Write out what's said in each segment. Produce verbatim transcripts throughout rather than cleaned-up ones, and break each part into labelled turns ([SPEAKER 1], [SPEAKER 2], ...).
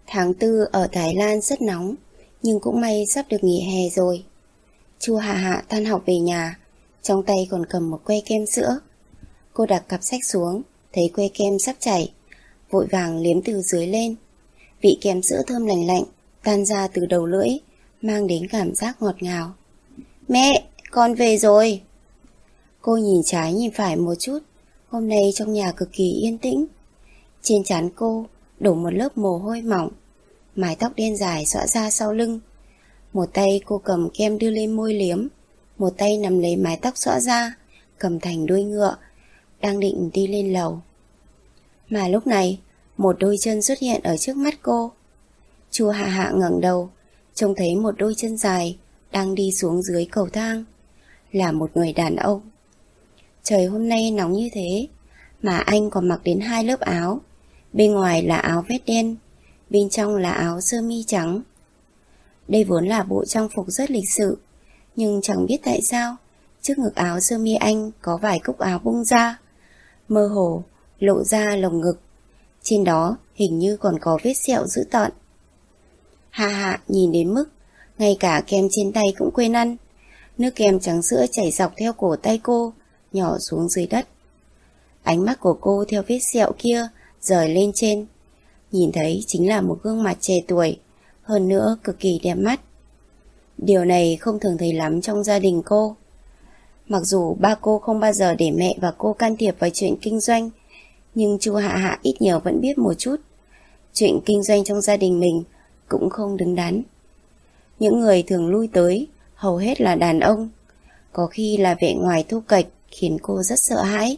[SPEAKER 1] Tháng tư ở Thái Lan rất nóng, nhưng cũng may sắp được nghỉ hè rồi. Chu Hạ Hạ tan học về nhà, trong tay còn cầm một que kem sữa. Cô đặt cặp sách xuống, thấy que kem sắp chảy, vội vàng liếm từ dưới lên. Vị kem sữa thơm lành lạnh tan ra từ đầu lưỡi, mang đến cảm giác ngọt ngào. Mẹ, con về rồi. Cô nhìn trái nhìn phải một chút. Hôm nay trong nhà cực kỳ yên tĩnh. Trên trán cô đổ một lớp mồ hôi mỏng, mái tóc đen dài xõa ra sau lưng. Một tay cô cầm kem đưa lên môi liếm, một tay nắm lấy mái tóc xõa ra, cầm thành đuôi ngựa, đang định đi lên lầu. Mà lúc này, một đôi chân xuất hiện ở trước mắt cô. Chu Hạ Hạ ngẩng đầu, trông thấy một đôi chân dài đang đi xuống dưới cầu thang. Là một người đàn ông. Trời hôm nay nóng như thế, mà anh còn mặc đến hai lớp áo. Bên ngoài là áo vest đen, bên trong là áo sơ mi trắng. Đây vốn là bộ trang phục rất lịch sự, nhưng chẳng biết tại sao trước ngực áo sơ mi anh có vài cúc áo bung ra, mơ hồ lộ ra lồng ngực. Trên đó hình như còn có vết sẹo dữ tợn. Hạ Hạ nhìn đến mức ngay cả kem trên tay cũng quên ăn. Nước kem trắng sữa chảy dọc theo cổ tay cô, nhỏ xuống dưới đất. Ánh mắt của cô theo vết sẹo kia rời lên trên. Nhìn thấy chính là một gương mặt trẻ tuổi, hơn nữa cực kỳ đẹp mắt. Điều này không thường thấy lắm trong gia đình cô. Mặc dù ba cô không bao giờ để mẹ và cô can thiệp vào chuyện kinh doanh, nhưng Chu Hạ Hạ ít nhiều vẫn biết một chút. Chuyện kinh doanh trong gia đình mình cũng không đứng đắn. Những người thường lui tới hầu hết là đàn ông, có khi là vẻ ngoài thô kệch khiến cô rất sợ hãi.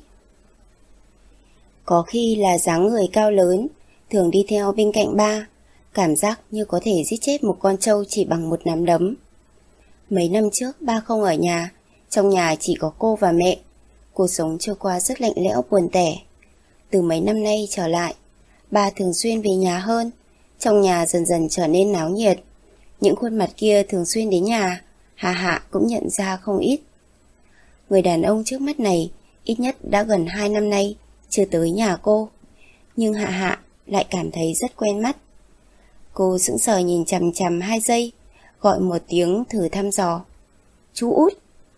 [SPEAKER 1] Có khi là dáng người cao lớn, thường đi theo bên cạnh ba, cảm giác như có thể giết chết một con trâu chỉ bằng một nắm đấm. Mấy năm trước ba không ở nhà, trong nhà chỉ có cô và mẹ. Cuộc sống trôi qua rất lạnh lẽo buồn tẻ. Từ mấy năm nay trở lại, ba thường xuyên về nhà hơn, trong nhà dần dần trở nên náo nhiệt. Những khuôn mặt kia thường xuyên đến nhà, Hạ Hạ cũng nhận ra không ít. Người đàn ông trước mắt này ít nhất đã gần hai năm nay chưa tới nhà cô, nhưng Hạ Hạ lại cảm thấy rất quen mắt. Cô sững sờ nhìn chằm chằm hai giây, gọi một tiếng thử thăm dò. Chú Út.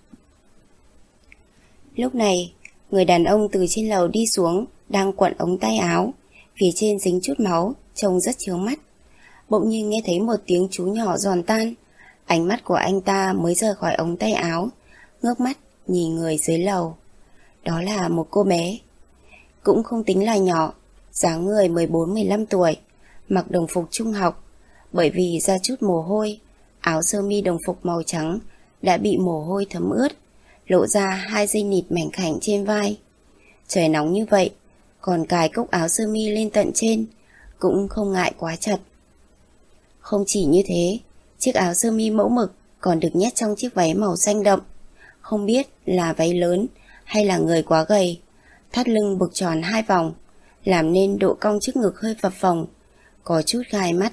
[SPEAKER 1] Lúc này, người đàn ông từ trên lầu đi xuống, đang quặn ống tay áo, phía trên dính chút máu, trông rất chướng mắt. Bỗng nhiên nghe thấy một tiếng chú nhỏ giòn tan. Ánh mắt của anh ta mới rời khỏi ống tay áo, ngước mắt nhìn người dưới lầu. Đó là một cô bé, cũng không tính là nhỏ, dáng người mười bốn mười lăm tuổi, mặc đồng phục trung học. Bởi vì ra chút mồ hôi, áo sơ mi đồng phục màu trắng đã bị mồ hôi thấm ướt, lộ ra hai dây nịt mảnh khảnh trên vai. Trời nóng như vậy, còn cài cúc áo sơ mi lên tận trên, cũng không ngại quá chật. Không chỉ như thế, chiếc áo sơ mi mẫu mực còn được nhét trong chiếc váy màu xanh đậm. Không biết là váy lớn hay là người quá gầy, thắt lưng buộc tròn hai vòng, làm nên độ cong trước ngực hơi phập phồng, có chút gai mắt.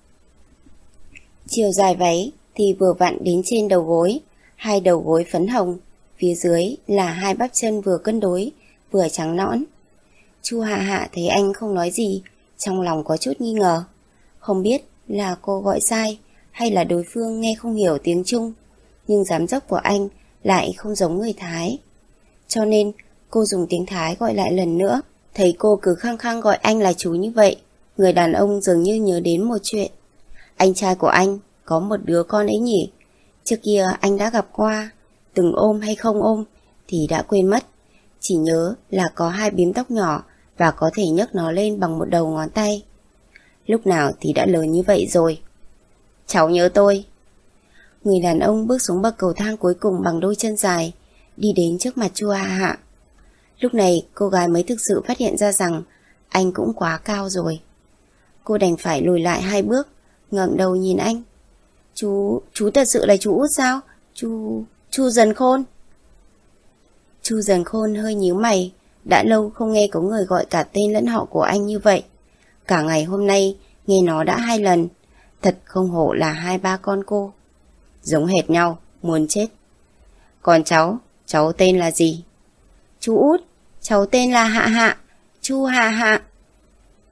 [SPEAKER 1] Chiều dài váy thì vừa vặn đến trên đầu gối, hai đầu gối phấn hồng, phía dưới là hai bắp chân vừa cân đối, vừa trắng nõn. Chu Hạ Hạ thấy anh không nói gì, trong lòng có chút nghi ngờ. Không biết là cô gọi sai hay là đối phương nghe không hiểu tiếng Trung, nhưng dáng dấp của anh lại không giống người Thái. Cho nên cô dùng tiếng Thái gọi lại lần nữa. Thấy cô cứ khăng khăng gọi anh là chú như vậy, người đàn ông dường như nhớ đến một chuyện. Anh trai của anh có một đứa con ấy nhỉ? Trước kia anh đã gặp qua, từng ôm hay không ôm thì đã quên mất, chỉ nhớ là có hai bím tóc nhỏ và có thể nhấc nó lên bằng một đầu ngón tay. Lúc nào thì đã lớn như vậy rồi. Cháu nhớ tôi. Người đàn ông bước xuống bậc cầu thang cuối cùng bằng đôi chân dài, đi đến trước mặt Chu Hạ Hạ. Lúc này cô gái mới thực sự phát hiện ra rằng anh cũng quá cao rồi. Cô đành phải lùi lại hai bước, ngẩng đầu nhìn anh. Chú, chú thật sự là chú Út sao? Chú, chú Dần Khôn. Chu Dần Khôn hơi nhíu mày, đã lâu không nghe có người gọi cả tên lẫn họ của anh như vậy. Cả ngày hôm nay nghe nó đã hai lần, thật không hổ là hai ba con cô. Giống hệt nhau, muốn chết. Còn cháu, cháu tên là gì? Chú Út, cháu tên là Hạ Hạ, Chu Hạ Hạ.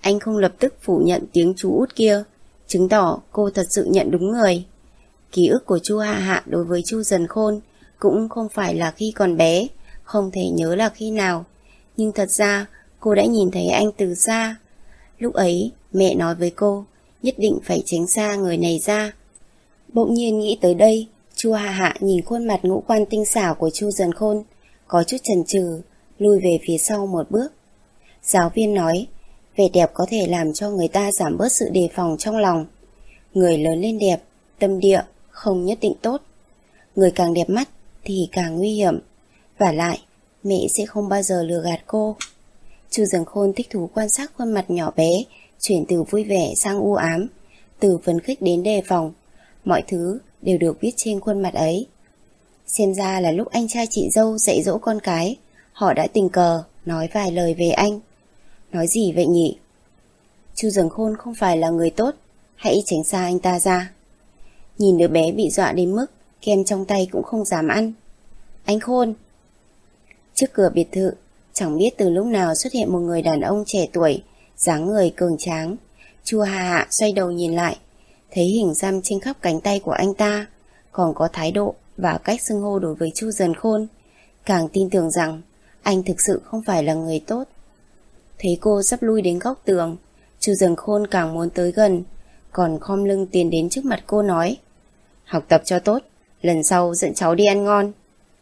[SPEAKER 1] Anh không lập tức phủ nhận tiếng chú út kia, chứng tỏ cô thật sự nhận đúng người. Ký ức của Chu Hạ Hạ đối với Chu Dần Khôn cũng không phải là khi còn bé, không thể nhớ là khi nào. Nhưng thật ra cô đã nhìn thấy anh từ xa. Lúc ấy mẹ nói với cô nhất định phải tránh xa người này ra. Bỗng nhiên nghĩ tới đây, Chu Hạ Hạ nhìn khuôn mặt ngũ quan tinh xảo của Chu Dần Khôn, có chút chần chừ, lùi về phía sau một bước. Giáo viên nói, vẻ đẹp có thể làm cho người ta giảm bớt sự đề phòng trong lòng. Người lớn lên đẹp, tâm địa không nhất định tốt. Người càng đẹp mắt thì càng nguy hiểm. Vả lại, mẹ sẽ không bao giờ lừa gạt cô. Chu Dần Khôn thích thú quan sát khuôn mặt nhỏ bé, chuyển từ vui vẻ sang u ám, từ phấn khích đến đề phòng. Mọi thứ đều được viết trên khuôn mặt ấy. Xem ra là lúc anh trai chị dâu dạy dỗ con cái, họ đã tình cờ nói vài lời về anh. Nói gì vậy nhỉ? Chu Dần Khôn không phải là người tốt, hãy tránh xa anh ta ra. Nhìn đứa bé bị dọa đến mức kem trong tay cũng không dám ăn. Anh Khôn! Trước cửa biệt thự, chẳng biết từ lúc nào xuất hiện một người đàn ông trẻ tuổi, dáng người cường tráng. Chu Hạ Hạ xoay đầu nhìn lại, thấy hình xăm trên khắp cánh tay của anh ta, còn có thái độ và cách xưng hô đối với Chu Dần Khôn, càng tin tưởng rằng anh thực sự không phải là người tốt. Thấy cô sắp lui đến góc tường, Chu Dần Khôn càng muốn tới gần, còn khom lưng tiến đến trước mặt cô nói, học tập cho tốt, lần sau dẫn cháu đi ăn ngon.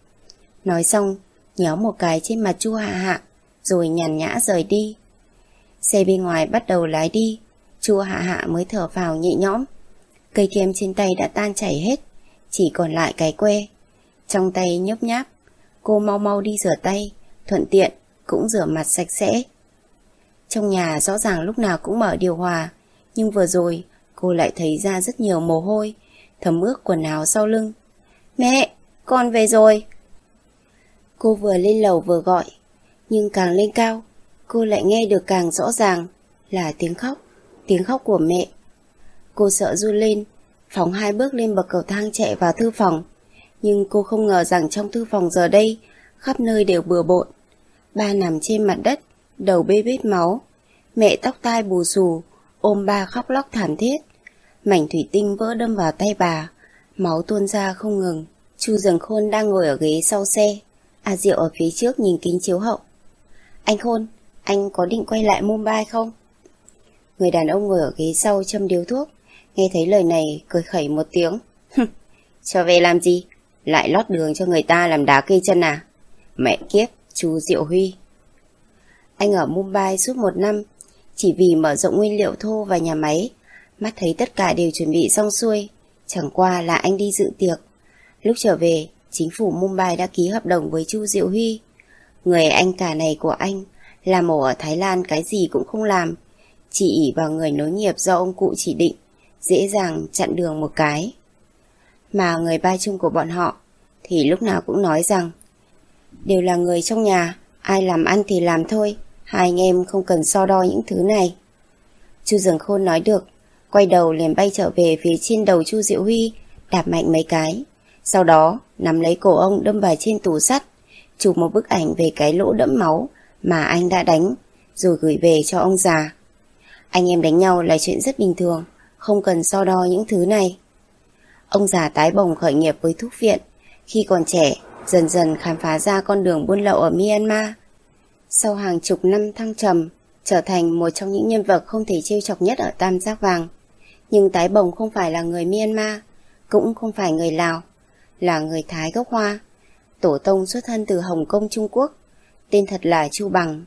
[SPEAKER 1] Nói xong, nhéo một cái trên mặt Chu Hạ Hạ, rồi nhàn nhã rời đi. Xe bên ngoài bắt đầu lái đi, Chu Hạ Hạ mới thở phào nhẹ nhõm. Cây kem trên tay đã tan chảy hết, chỉ còn lại cái que. Trong tay nhấp nháp, cô mau mau đi rửa tay, thuận tiện cũng rửa mặt sạch sẽ. Trong nhà rõ ràng lúc nào cũng mở điều hòa, nhưng vừa rồi cô lại thấy ra rất nhiều mồ hôi, thấm ướt quần áo sau lưng. Mẹ, con về rồi. Cô vừa lên lầu vừa gọi, nhưng càng lên cao, cô lại nghe được càng rõ ràng là tiếng khóc, tiếng khóc của mẹ. Cô sợ run lên, phóng hai bước lên bậc cầu thang chạy vào thư phòng. Nhưng cô không ngờ rằng trong thư phòng giờ đây, khắp nơi đều bừa bộn. Ba nằm trên mặt đất, đầu bê bết máu. Mẹ tóc tai bù xù, ôm ba khóc lóc thảm thiết. Mảnh thủy tinh vỡ đâm vào tay bà, máu tuôn ra không ngừng. Chu Dần Khôn đang ngồi ở ghế sau xe, A Diệu ở phía trước nhìn kính chiếu hậu. Anh Khôn, anh có định quay lại Mumbai không? Người đàn ông ngồi ở ghế sau châm điếu thuốc, nghe thấy lời này cười khẩy một tiếng. Trở về làm gì? Lại lót đường cho người ta làm đá cây chân à? Mẹ kiếp, chú Diệu Huy. Anh ở Mumbai suốt một năm, chỉ vì mở rộng nguyên liệu thô và nhà máy. Mắt thấy tất cả đều chuẩn bị xong xuôi, chẳng qua là anh đi dự tiệc. Lúc trở về, chính phủ Mumbai đã ký hợp đồng với Chu Diệu Huy. Người anh cả này của anh, làm mổ ở Thái Lan cái gì cũng không làm, chỉ ỷ vào người nối nghiệp do ông cụ chỉ định, dễ dàng chặn đường một cái. Mà người ba chung của bọn họ thì lúc nào cũng nói rằng đều là người trong nhà, ai làm ăn thì làm thôi, hai anh em không cần so đo những thứ này. Chu Dần Khôn nói được, quay đầu liền bay trở về phía trên đầu Chu Diệu Huy, đạp mạnh mấy cái, sau đó nắm lấy cổ ông đâm vào trên tủ sắt, chụp một bức ảnh về cái lỗ đẫm máu mà anh đã đánh, rồi gửi về cho ông già. Anh em đánh nhau là chuyện rất bình thường, không cần so đo những thứ này. Ông già tái bồng khởi nghiệp với thuốc viện, khi còn trẻ dần dần khám phá ra con đường buôn lậu ở Myanmar. Sau hàng chục năm thăng trầm, trở thành một trong những nhân vật không thể trêu chọc nhất ở Tam Giác Vàng. Nhưng tái bồng không phải là người Myanmar, cũng không phải người Lào, là người Thái gốc Hoa. Tổ tông xuất thân từ Hồng Kông Trung Quốc, tên thật là Chu Bằng.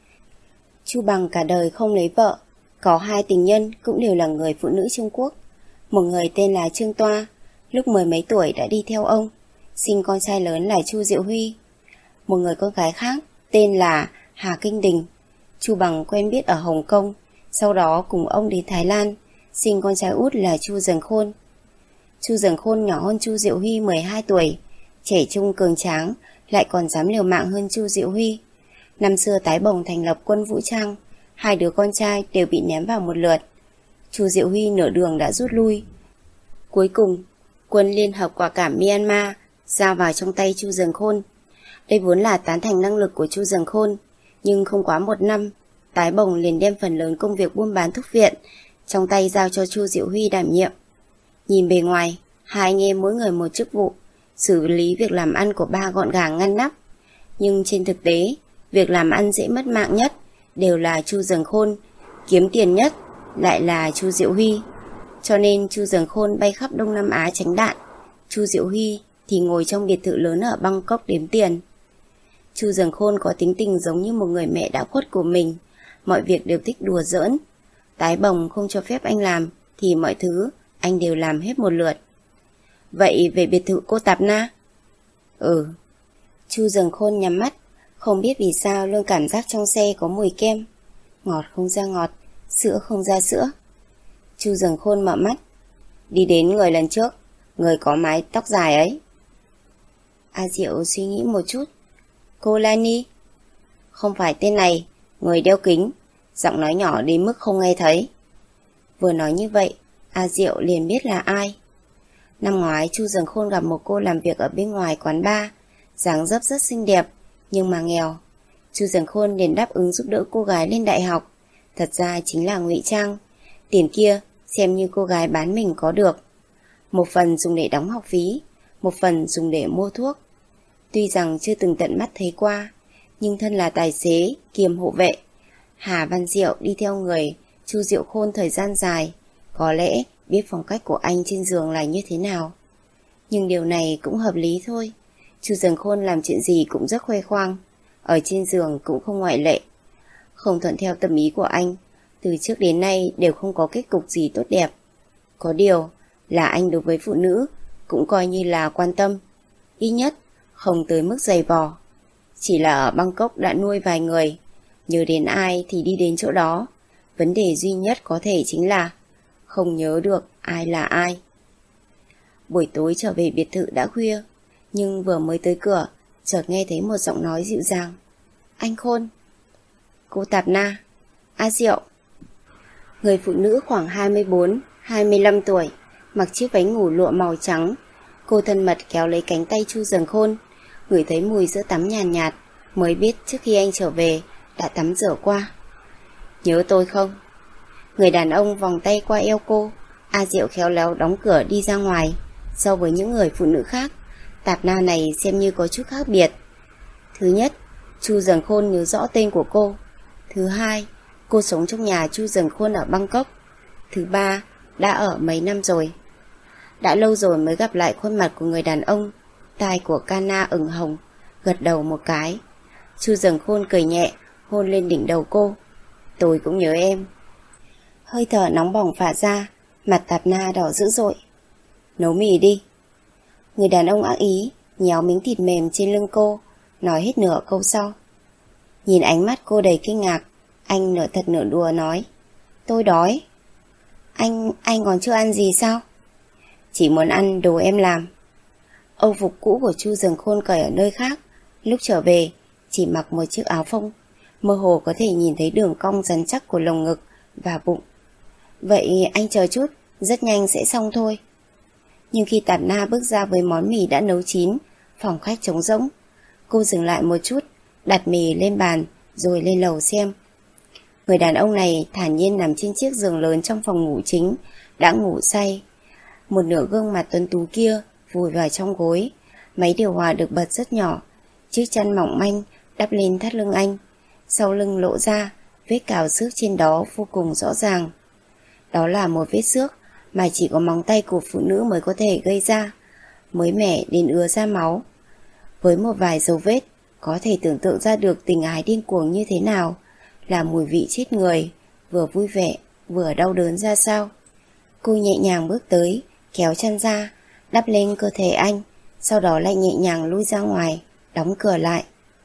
[SPEAKER 1] Chu Bằng cả đời không lấy vợ, có hai tình nhân cũng đều là người phụ nữ Trung Quốc. Một người tên là Trương Toa, lúc mười mấy tuổi đã đi theo ông, sinh con trai lớn là Chu Diệu Huy. Một người con gái khác tên là Hà Kinh Đình, Chu Bằng quen biết ở Hồng Kông, sau đó cùng ông đến Thái Lan, sinh con trai út là Chu Dần Khôn. Chu Dần Khôn nhỏ hơn Chu Diệu Huy mười hai tuổi, trẻ trung cường tráng, lại còn dám liều mạng hơn Chu Diệu Huy. Năm xưa tái bồng thành lập quân vũ trang, hai đứa con trai đều bị ném vào một lượt. Chu Diệu Huy nửa đường đã rút lui. Cuối cùng, quân Liên hợp quả cảm Myanmar giao vào trong tay Chu Dần Khôn. Đây vốn là tán thành năng lực của Chu Dần Khôn, nhưng không quá một năm, Tái Bồng liền đem phần lớn công việc buôn bán thuốc viện trong tay giao cho Chu Diệu Huy đảm nhiệm. Nhìn bề ngoài, hai anh em mỗi người một chức vụ, xử lý việc làm ăn của ba gọn gàng ngăn nắp. Nhưng trên thực tế, việc làm ăn dễ mất mạng nhất đều là Chu Dần Khôn, kiếm tiền nhất lại là Chu Diệu Huy. Cho nên Chu Dần Khôn bay khắp Đông Nam Á tránh đạn, Chu Diệu Huy thì ngồi trong biệt thự lớn ở Bangkok đếm tiền. Chu Dần Khôn có tính tình giống như một người mẹ đã khuất của mình, mọi việc đều thích đùa giỡn. Tái Bồng không cho phép anh làm thì mọi thứ anh đều làm hết một lượt. Vậy về biệt thự cô Tạp Na? Ừ. Chu Dần Khôn nhắm mắt, không biết vì sao luôn cảm giác trong xe có mùi kem. Ngọt không ra ngọt, sữa không ra sữa. Chu Dần Khôn mở mắt. Đi đến người lần trước, người có mái tóc dài ấy. A Diệu suy nghĩ một chút. Cô Lani? Không phải tên này, người đeo kính, giọng nói nhỏ đến mức không nghe thấy. Vừa nói như vậy, A Diệu liền biết là ai. Năm ngoái Chu Dần Khôn gặp một cô làm việc ở bên ngoài quán bar, dáng dấp rất xinh đẹp, nhưng mà nghèo. Chu Dần Khôn liền đáp ứng giúp đỡ cô gái lên đại học. Thật ra chính là ngụy trang. Tiền kia xem như cô gái bán mình có được. Một phần dùng để đóng học phí, một phần dùng để mua thuốc. Tuy rằng chưa từng tận mắt thấy qua, nhưng thân là tài xế kiêm hộ vệ, Hà Văn Diệu đi theo người Chu Diệu Khôn thời gian dài, có lẽ biết phong cách của anh trên giường là như thế nào. Nhưng điều này cũng hợp lý thôi. Chu Dần Khôn làm chuyện gì cũng rất khoe khoang, ở trên giường cũng không ngoại lệ. Không thuận theo tâm ý của anh, từ trước đến nay đều không có kết cục gì tốt đẹp. Có điều là anh đối với phụ nữ cũng coi như là quan tâm, ít nhất không tới mức dày vò. Chỉ là ở Bangkok đã nuôi vài người, nhớ đến ai thì đi đến chỗ đó. Vấn đề duy nhất có thể chính là không nhớ được ai là ai. Buổi tối trở về biệt thự đã khuya, nhưng vừa mới tới cửa, chợt nghe thấy một giọng nói dịu dàng. Anh Khôn. Cô Tạp Na. A Diệu. Người phụ nữ khoảng hai mươi bốn hai mươi lăm tuổi, mặc chiếc váy ngủ lụa màu trắng. Cô thân mật kéo lấy cánh tay Chu Dần Khôn, ngửi thấy mùi sữa tắm nhàn nhạt, nhạt, mới biết trước khi anh trở về đã tắm rửa qua. Nhớ tôi không? Người đàn ông vòng tay qua eo cô. A Diệu khéo léo đóng cửa đi ra ngoài. So với những người phụ nữ khác, Tạp Na này xem như có chút khác biệt. Thứ nhất, Chu Dần Khôn nhớ rõ tên của cô. Thứ hai, cô sống trong nhà Chu Dần Khôn ở Bangkok. Thứ ba, đã ở mấy năm rồi. Đã lâu rồi mới gặp lại khuôn mặt của người đàn ông. Tai của Kana ửng hồng, gật đầu một cái. Chu Dần Khôn cười nhẹ, hôn lên đỉnh đầu cô. Tôi cũng nhớ em. Hơi thở nóng bỏng phả ra, mặt Tạp Na đỏ dữ dội. Nấu mì đi. Người đàn ông ác ý nhéo miếng thịt mềm trên lưng cô, nói hết nửa câu sau. Nhìn ánh mắt cô đầy kinh ngạc, anh nửa thật nửa đùa nói. Tôi đói. Anh, anh còn chưa ăn gì sao? Chỉ muốn ăn đồ em làm. Âu phục cũ của Chu Dần Khôn cởi ở nơi khác, lúc trở về chỉ mặc một chiếc áo phông, mơ hồ có thể nhìn thấy đường cong rắn chắc của lồng ngực và bụng. Vậy anh chờ chút, rất nhanh sẽ xong thôi. Nhưng khi Tạp Na bước ra với món mì đã nấu chín, phòng khách trống rỗng. Cô dừng lại một chút, đặt mì lên bàn rồi lên lầu xem. Người đàn ông này thản nhiên nằm trên chiếc giường lớn trong phòng ngủ chính, đã ngủ say. Một nửa gương mặt tuấn tú kia vùi vào trong gối, máy điều hòa được bật rất nhỏ, chiếc chăn mỏng manh đắp lên thắt lưng anh. Sau lưng lộ ra, vết cào xước trên đó vô cùng rõ ràng. Đó là một vết xước mà chỉ có móng tay của phụ nữ mới có thể gây ra, mới mẻ đến ứa ra máu. Với một vài dấu vết, có thể tưởng tượng ra được tình ái điên cuồng như thế nào, là mùi vị chết người, vừa vui vẻ, vừa đau đớn ra sao. Cô nhẹ nhàng bước tới, kéo chăn ra, đắp lên cơ thể anh, sau đó lại nhẹ nhàng lui ra ngoài, đóng cửa lại.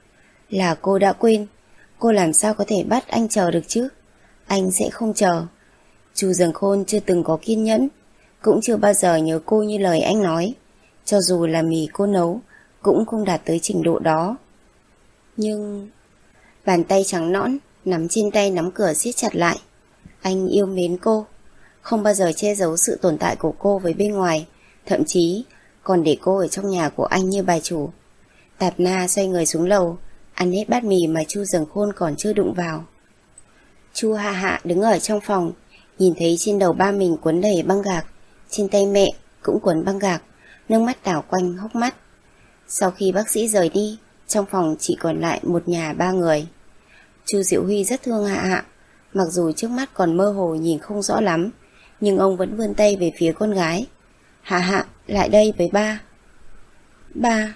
[SPEAKER 1] Là cô đã quên, cô làm sao có thể bắt anh chờ được chứ? Anh sẽ không chờ. Chu Dần Khôn chưa từng có kiên nhẫn, cũng chưa bao giờ nhớ cô như lời anh nói. Cho dù là mì cô nấu, cũng không đạt tới trình độ đó. Nhưng... Bàn tay trắng nõn nắm trên tay nắm cửa siết chặt lại. Anh yêu mến cô, không bao giờ che giấu sự tồn tại của cô với bên ngoài, thậm chí còn để cô ở trong nhà của anh như bà chủ. Tạp Na xoay người xuống lầu, ăn hết bát mì mà Chu Dần Khôn còn chưa đụng vào. Chu Hạ Hạ đứng ở trong phòng, nhìn thấy trên đầu ba mình quấn đầy băng gạc, trên tay mẹ cũng quấn băng gạc, nước mắt đảo quanh hốc mắt. Sau khi bác sĩ rời đi, trong phòng chỉ còn lại một nhà ba người. Chu Diệu Huy rất thương Hạ Hạ, mặc dù trước mắt còn mơ hồ nhìn không rõ lắm, nhưng ông vẫn vươn tay về phía con gái. Hạ Hạ, lại đây với ba. Ba.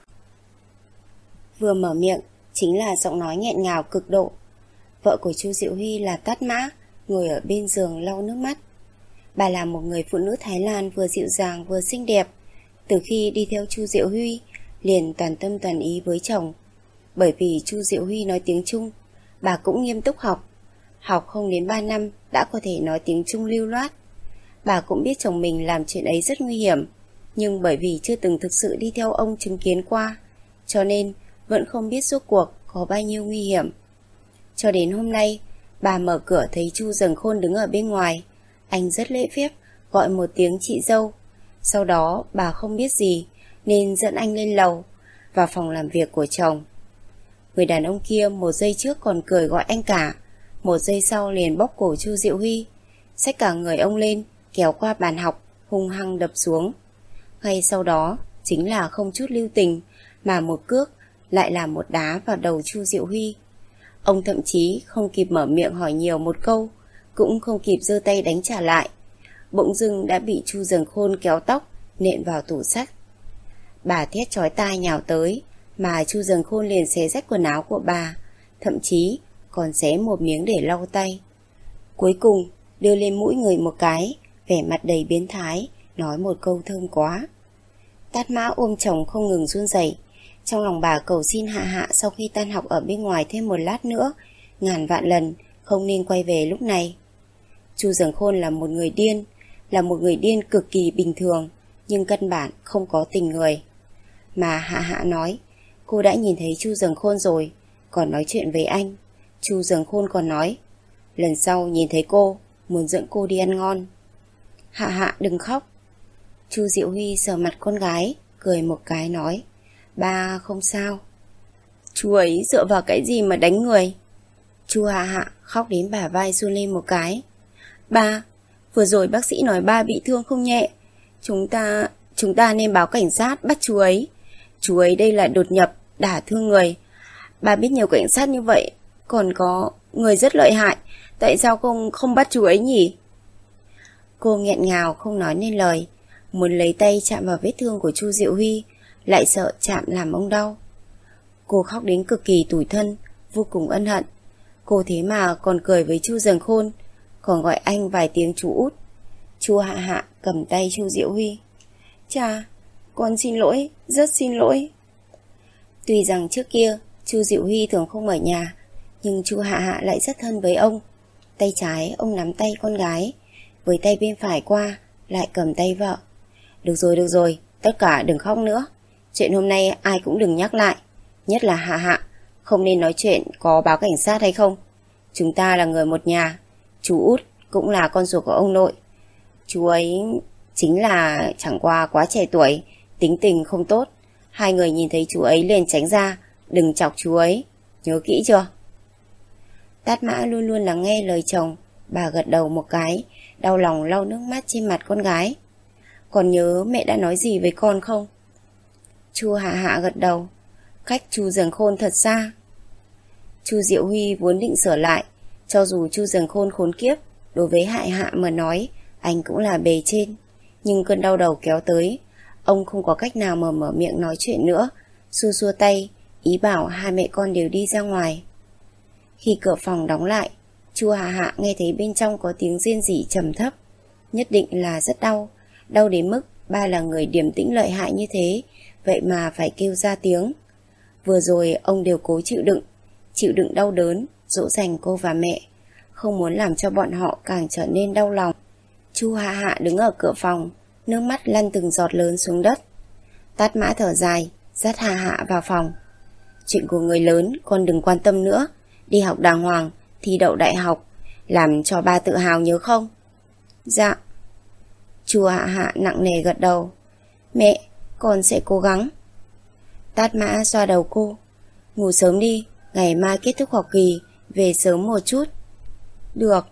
[SPEAKER 1] Vừa mở miệng chính là giọng nói nghẹn ngào cực độ. Vợ của Chu Diệu Huy là Tát Mã, ngồi ở bên giường lau nước mắt. Bà là một người phụ nữ Thái Lan vừa dịu dàng vừa xinh đẹp. Từ khi đi theo Chu Diệu Huy, liền toàn tâm toàn ý với chồng. Bởi vì Chu Diệu Huy nói tiếng Trung, bà cũng nghiêm túc học. Học không đến ba năm đã có thể nói tiếng Trung lưu loát. Bà cũng biết chồng mình làm chuyện ấy rất nguy hiểm, nhưng bởi vì chưa từng thực sự đi theo ông chứng kiến qua, cho nên vẫn không biết rốt cuộc có bao nhiêu nguy hiểm. Cho đến hôm nay, bà mở cửa thấy Chu Dần Khôn đứng ở bên ngoài. Anh rất lễ phép gọi một tiếng chị dâu. Sau đó bà không biết gì nên dẫn anh lên lầu, vào phòng làm việc của chồng. Người đàn ông kia một giây trước còn cười gọi anh cả, một giây sau liền bóp cổ Chu Diệu Huy, xách cả người ông lên, kéo qua bàn học, hung hăng đập xuống. Ngay sau đó chính là không chút lưu tình mà một cước lại là một đá vào đầu Chu Diệu Huy. Ông thậm chí không kịp mở miệng hỏi nhiều một câu, cũng không kịp giơ tay đánh trả lại. Bỗng dưng đã bị Chu Dần Khôn kéo tóc nện vào tủ sắt. Bà thét chói tai nhào tới, mà Chu Dần Khôn liền xé rách quần áo của bà, thậm chí còn xé một miếng để lau tay. Cuối cùng đưa lên mũi người một cái, vẻ mặt đầy biến thái, nói một câu thơm quá. Tát Mã ôm chồng không ngừng run rẩy. Trong lòng bà cầu xin Hạ Hạ sau khi tan học ở bên ngoài thêm một lát nữa, ngàn vạn lần không nên quay về lúc này. Chu Dần Khôn là một người điên, là một người điên cực kỳ bình thường, nhưng căn bản không có tình người. Mà Hạ Hạ nói, cô đã nhìn thấy Chu Dần Khôn rồi, còn nói chuyện với anh. Chu Dần Khôn còn nói, lần sau nhìn thấy cô, muốn dẫn cô đi ăn ngon. Hạ Hạ đừng khóc. Chu Diệu Huy sờ mặt con gái, cười một cái nói, ba không sao. Chú ấy dựa vào cái gì mà đánh người? Chu Hạ Hạ khóc đến bả vai run lên một cái. Ba, vừa rồi bác sĩ nói ba bị thương không nhẹ. Chúng ta, chúng ta nên báo cảnh sát bắt chú ấy. Chú ấy đây là đột nhập, đả thương người. Ba biết nhiều cảnh sát như vậy, còn có người rất lợi hại. Tại sao không không bắt chú ấy nhỉ? Cô nghẹn ngào không nói nên lời, muốn lấy tay chạm vào vết thương của Chu Diệu Huy, lại sợ chạm làm ông đau. Cô khóc đến cực kỳ tủi thân, vô cùng ân hận. Cô thế mà còn cười với Chu Dần Khôn, còn gọi anh vài tiếng chú út. Chu Hạ Hạ cầm tay Chu Diệu Huy. Cha, con xin lỗi, rất xin lỗi. Tuy rằng trước kia Chu Diệu Huy thường không ở nhà, nhưng Chu Hạ Hạ lại rất thân với ông. Tay trái ông nắm tay con gái, với tay bên phải qua lại cầm tay vợ. Được rồi, được rồi, tất cả đừng khóc nữa. Chuyện hôm nay ai cũng đừng nhắc lại, nhất là Hạ Hạ. Không nên nói chuyện có báo cảnh sát hay không. Chúng ta là người một nhà. Chú út cũng là con ruột của ông nội. Chú ấy chính là chẳng qua quá trẻ tuổi, tính tình không tốt. Hai người nhìn thấy chú ấy liền tránh ra, đừng chọc chú ấy. Nhớ kỹ chưa? Tát Mã luôn luôn lắng nghe lời chồng. Bà gật đầu một cái, đau lòng lau nước mắt trên mặt con gái. Còn nhớ mẹ đã nói gì với con không? Chu Hạ Hạ gật đầu. Cách Chu Dần Khôn thật xa. Chu Diệu Huy vốn định sửa lại, cho dù Chu Dần Khôn khốn kiếp, đối với Hạ Hạ mà nói, anh cũng là bề trên. Nhưng cơn đau đầu kéo tới, ông không có cách nào mà mở miệng nói chuyện nữa, xua xua tay, ý bảo hai mẹ con đều đi ra ngoài. Khi cửa phòng đóng lại, Chu Hạ Hạ nghe thấy bên trong có tiếng rên rỉ trầm thấp. Nhất định là rất đau, đau đến mức ba là người điềm tĩnh lợi hại như thế, vậy mà phải kêu ra tiếng. Vừa rồi ông đều cố chịu đựng, chịu đựng đau đớn, dỗ dành cô và mẹ, không muốn làm cho bọn họ càng trở nên đau lòng. Chu Hạ Hạ đứng ở cửa phòng, nước mắt lăn từng giọt lớn xuống đất. Tát Mã thở dài, dắt Hạ Hạ vào phòng. Chuyện của người lớn con đừng quan tâm nữa, đi học đàng hoàng, thi đậu đại học, làm cho ba tự hào nhớ không? Dạ. Chu Hạ Hạ nặng nề gật đầu. Mẹ, con sẽ cố gắng. Tát Mã xoa đầu cô. Ngủ sớm đi, ngày mai kết thúc học kỳ, về sớm một chút. Được.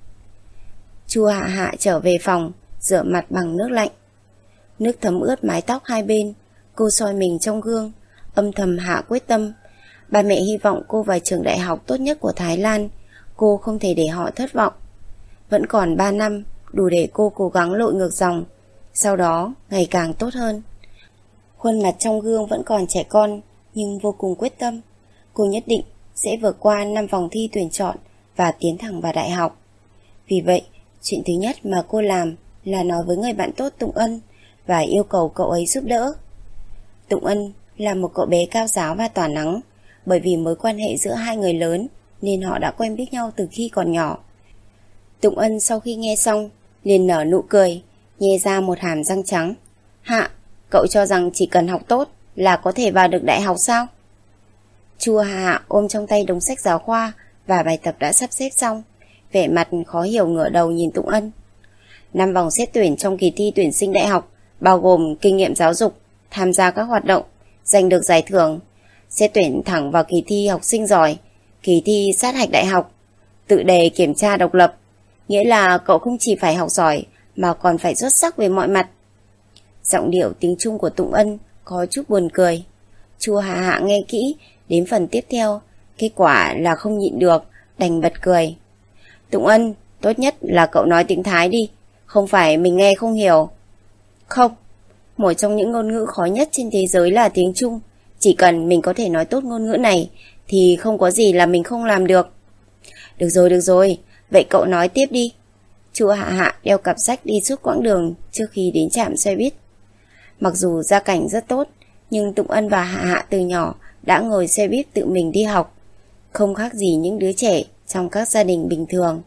[SPEAKER 1] Chu Hạ Hạ trở về phòng, rửa mặt bằng nước lạnh. Nước thấm ướt mái tóc hai bên. Cô soi mình trong gương, âm thầm hạ quyết tâm. Ba mẹ hy vọng cô vào trường đại học tốt nhất của Thái Lan. Cô không thể để họ thất vọng. Vẫn còn ba năm, đủ để cô cố gắng lội ngược dòng, sau đó ngày càng tốt hơn. Khuôn mặt trong gương vẫn còn trẻ con, nhưng vô cùng quyết tâm. Cô nhất định sẽ vượt qua năm vòng thi tuyển chọn và tiến thẳng vào đại học. Vì vậy, chuyện thứ nhất mà cô làm là nói với người bạn tốt Tụng Ân và yêu cầu cậu ấy giúp đỡ. Tụng Ân là một cậu bé cao ráo và tỏa nắng. Bởi vì mối quan hệ giữa hai người lớn nên họ đã quen biết nhau từ khi còn nhỏ. Tụng Ân sau khi nghe xong liền nở nụ cười, nhe ra một hàm răng trắng. Hạ, cậu cho rằng chỉ cần học tốt là có thể vào được đại học sao? Chu Hạ Hạ ôm trong tay đống sách giáo khoa và bài tập đã sắp xếp xong, vẻ mặt khó hiểu ngửa đầu nhìn Tụng Ân. Năm vòng xét tuyển trong kỳ thi tuyển sinh đại học bao gồm kinh nghiệm giáo dục, tham gia các hoạt động, giành được giải thưởng, xét tuyển thẳng vào kỳ thi học sinh giỏi, kỳ thi sát hạch đại học, tự đề kiểm tra độc lập. Nghĩa là cậu không chỉ phải học giỏi mà còn phải xuất sắc về mọi mặt. Giọng điệu tiếng Trung của Tụng Ân có chút buồn cười. Chu Hạ Hạ nghe kỹ đến phần tiếp theo, kết quả là không nhịn được, đành bật cười. Tụng Ân, tốt nhất là cậu nói tiếng Thái đi, không phải mình nghe không hiểu. Không, một trong những ngôn ngữ khó nhất trên thế giới là tiếng Trung. Chỉ cần mình có thể nói tốt ngôn ngữ này thì không có gì là mình không làm được. Được rồi, được rồi, vậy cậu nói tiếp đi. Chu Hạ Hạ đeo cặp sách đi suốt quãng đường trước khi đến trạm xe buýt. Mặc dù gia cảnh rất tốt, nhưng Tụng Ân và Hạ Hạ từ nhỏ đã ngồi xe buýt tự mình đi học, không khác gì những đứa trẻ trong các gia đình bình thường.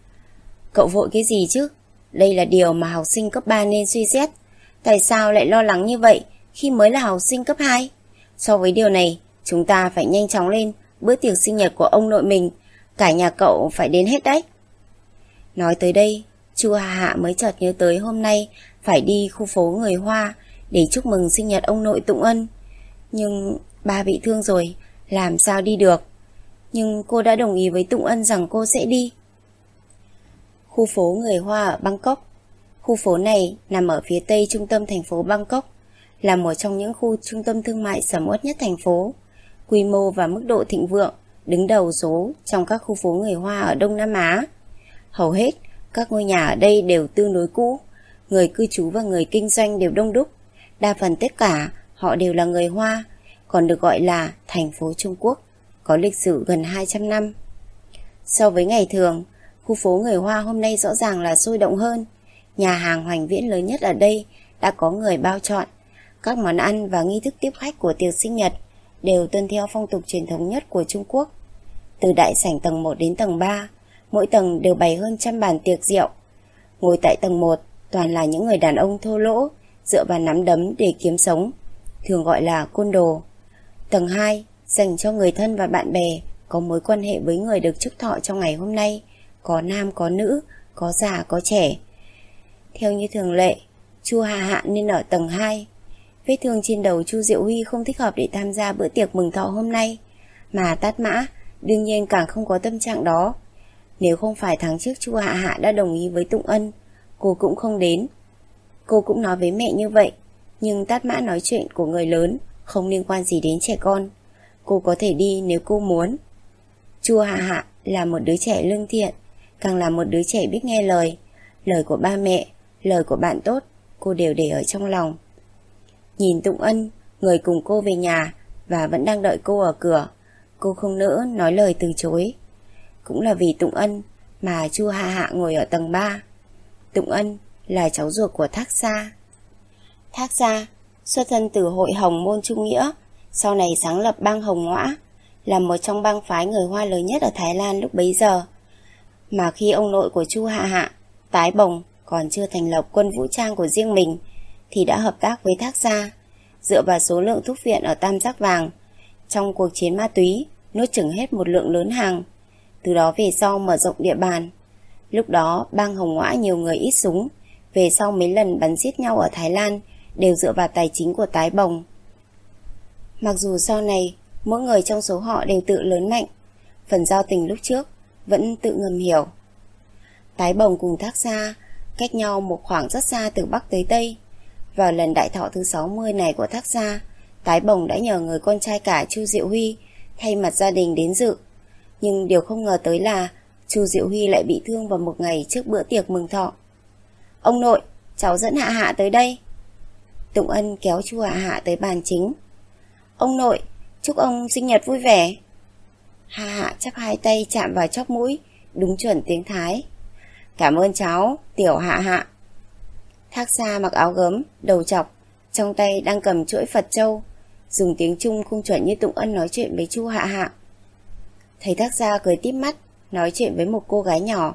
[SPEAKER 1] Cậu vội cái gì chứ? Đây là điều mà học sinh cấp ba nên suy xét. Tại sao lại lo lắng như vậy khi mới là học sinh cấp hai? So với điều này, chúng ta phải nhanh chóng lên bữa tiệc sinh nhật của ông nội mình. Cả nhà cậu phải đến hết đấy. Nói tới đây, Chu Hạ Hạ mới chợt nhớ tới hôm nay phải đi khu phố người Hoa để chúc mừng sinh nhật ông nội Tụng Ân. Nhưng ba bị thương rồi, làm sao đi được? Nhưng cô đã đồng ý với Tụng Ân rằng cô sẽ đi. Khu phố người Hoa ở Bangkok. Khu phố này nằm ở phía tây trung tâm thành phố Bangkok, là một trong những khu trung tâm thương mại sầm uất nhất thành phố. Quy mô và mức độ thịnh vượng đứng đầu số trong các khu phố người Hoa ở Đông Nam Á. Hầu hết các ngôi nhà ở đây đều tương đối cũ, người cư trú và người kinh doanh đều đông đúc. Đa phần tất cả họ đều là người Hoa, còn được gọi là thành phố Trung Quốc, có lịch sử gần hai trăm năm. So với ngày thường, khu phố người Hoa hôm nay rõ ràng là sôi động hơn. Nhà hàng Hoành Viễn lớn nhất ở đây đã có người bao trọn. Các món ăn và nghi thức tiếp khách của tiệc sinh nhật đều tuân theo phong tục truyền thống nhất của Trung Quốc. Từ đại sảnh tầng một đến tầng ba, mỗi tầng đều bày hơn trăm bàn tiệc rượu. Ngồi tại tầng một toàn là những người đàn ông thô lỗ, dựa vào nắm đấm để kiếm sống, thường gọi là côn đồ. Tầng hai dành cho người thân và bạn bè có mối quan hệ với người được chúc thọ trong ngày hôm nay, có nam có nữ, có già có trẻ. Theo như thường lệ, Chu Hạ Hạ nên ở tầng hai. Vết thương trên đầu Chu Diệu Huy không thích hợp để tham gia bữa tiệc mừng thọ hôm nay, mà Tát Mã đương nhiên càng không có tâm trạng đó. Nếu không phải tháng trước Chu Hạ Hạ đã đồng ý với Tụng Ân, cô cũng không đến. Cô cũng nói với mẹ như vậy, nhưng Tát Mã nói chuyện của người lớn không liên quan gì đến trẻ con. Cô có thể đi nếu cô muốn. Chu Hạ Hạ là một đứa trẻ lương thiện, càng là một đứa trẻ biết nghe lời. Lời của ba mẹ, lời của bạn tốt, cô đều để ở trong lòng. Nhìn Tụng Ân, người cùng cô về nhà và vẫn đang đợi cô ở cửa, cô không nỡ nói lời từ chối. Cũng là vì Tụng Ân mà Chu Hạ Hạ ngồi ở tầng ba. Tụng Ân là cháu ruột của Thác Sa. Thác Sa xuất thân từ hội Hồng Môn Trung Nghĩa, sau này sáng lập bang Hồng Ngõa, là một trong bang phái người Hoa lớn nhất ở Thái Lan lúc bấy giờ. Mà khi ông nội của Chu Hạ Hạ, Tái Bồng, còn chưa thành lập quân vũ trang của riêng mình, thì đã hợp tác với Thác Sa, dựa vào số lượng thuốc viện ở Tam Giác Vàng. Trong cuộc chiến ma túy, nuốt chửng hết một lượng lớn hàng, từ đó về sau mở rộng địa bàn. Lúc đó bang Hồng Ngõa nhiều người ít súng, về sau mấy lần bắn giết nhau ở Thái Lan đều dựa vào tài chính của Tái Bồng. Mặc dù sau này mỗi người trong số họ đều tự lớn mạnh, phần giao tình lúc trước vẫn tự ngầm hiểu Tái Bồng cùng Thác Gia cách nhau một khoảng rất xa từ Bắc tới Tây. Vào lần đại thọ thứ sáu mươi này của Thác Gia, Tái Bồng đã nhờ người con trai cả Chu Diệu Huy thay mặt gia đình đến dự. Nhưng điều không ngờ tới là Chu Diệu Huy lại bị thương vào một ngày trước bữa tiệc mừng thọ. Ông nội, cháu dẫn Hạ Hạ tới đây. Tụng Ân kéo Chu Hạ Hạ tới bàn chính. Ông nội, chúc ông sinh nhật vui vẻ. Hạ Hạ chắp hai tay chạm vào chóp mũi, đúng chuẩn tiếng Thái. Cảm ơn cháu, tiểu Hạ Hạ. Thác Gia mặc áo gấm, đầu chọc, trong tay đang cầm chuỗi Phật châu, dùng tiếng Trung không chuẩn như Tụng Ân nói chuyện với Chu Hạ Hạ. Thấy Thác Gia cười tít mắt, nói chuyện với một cô gái nhỏ.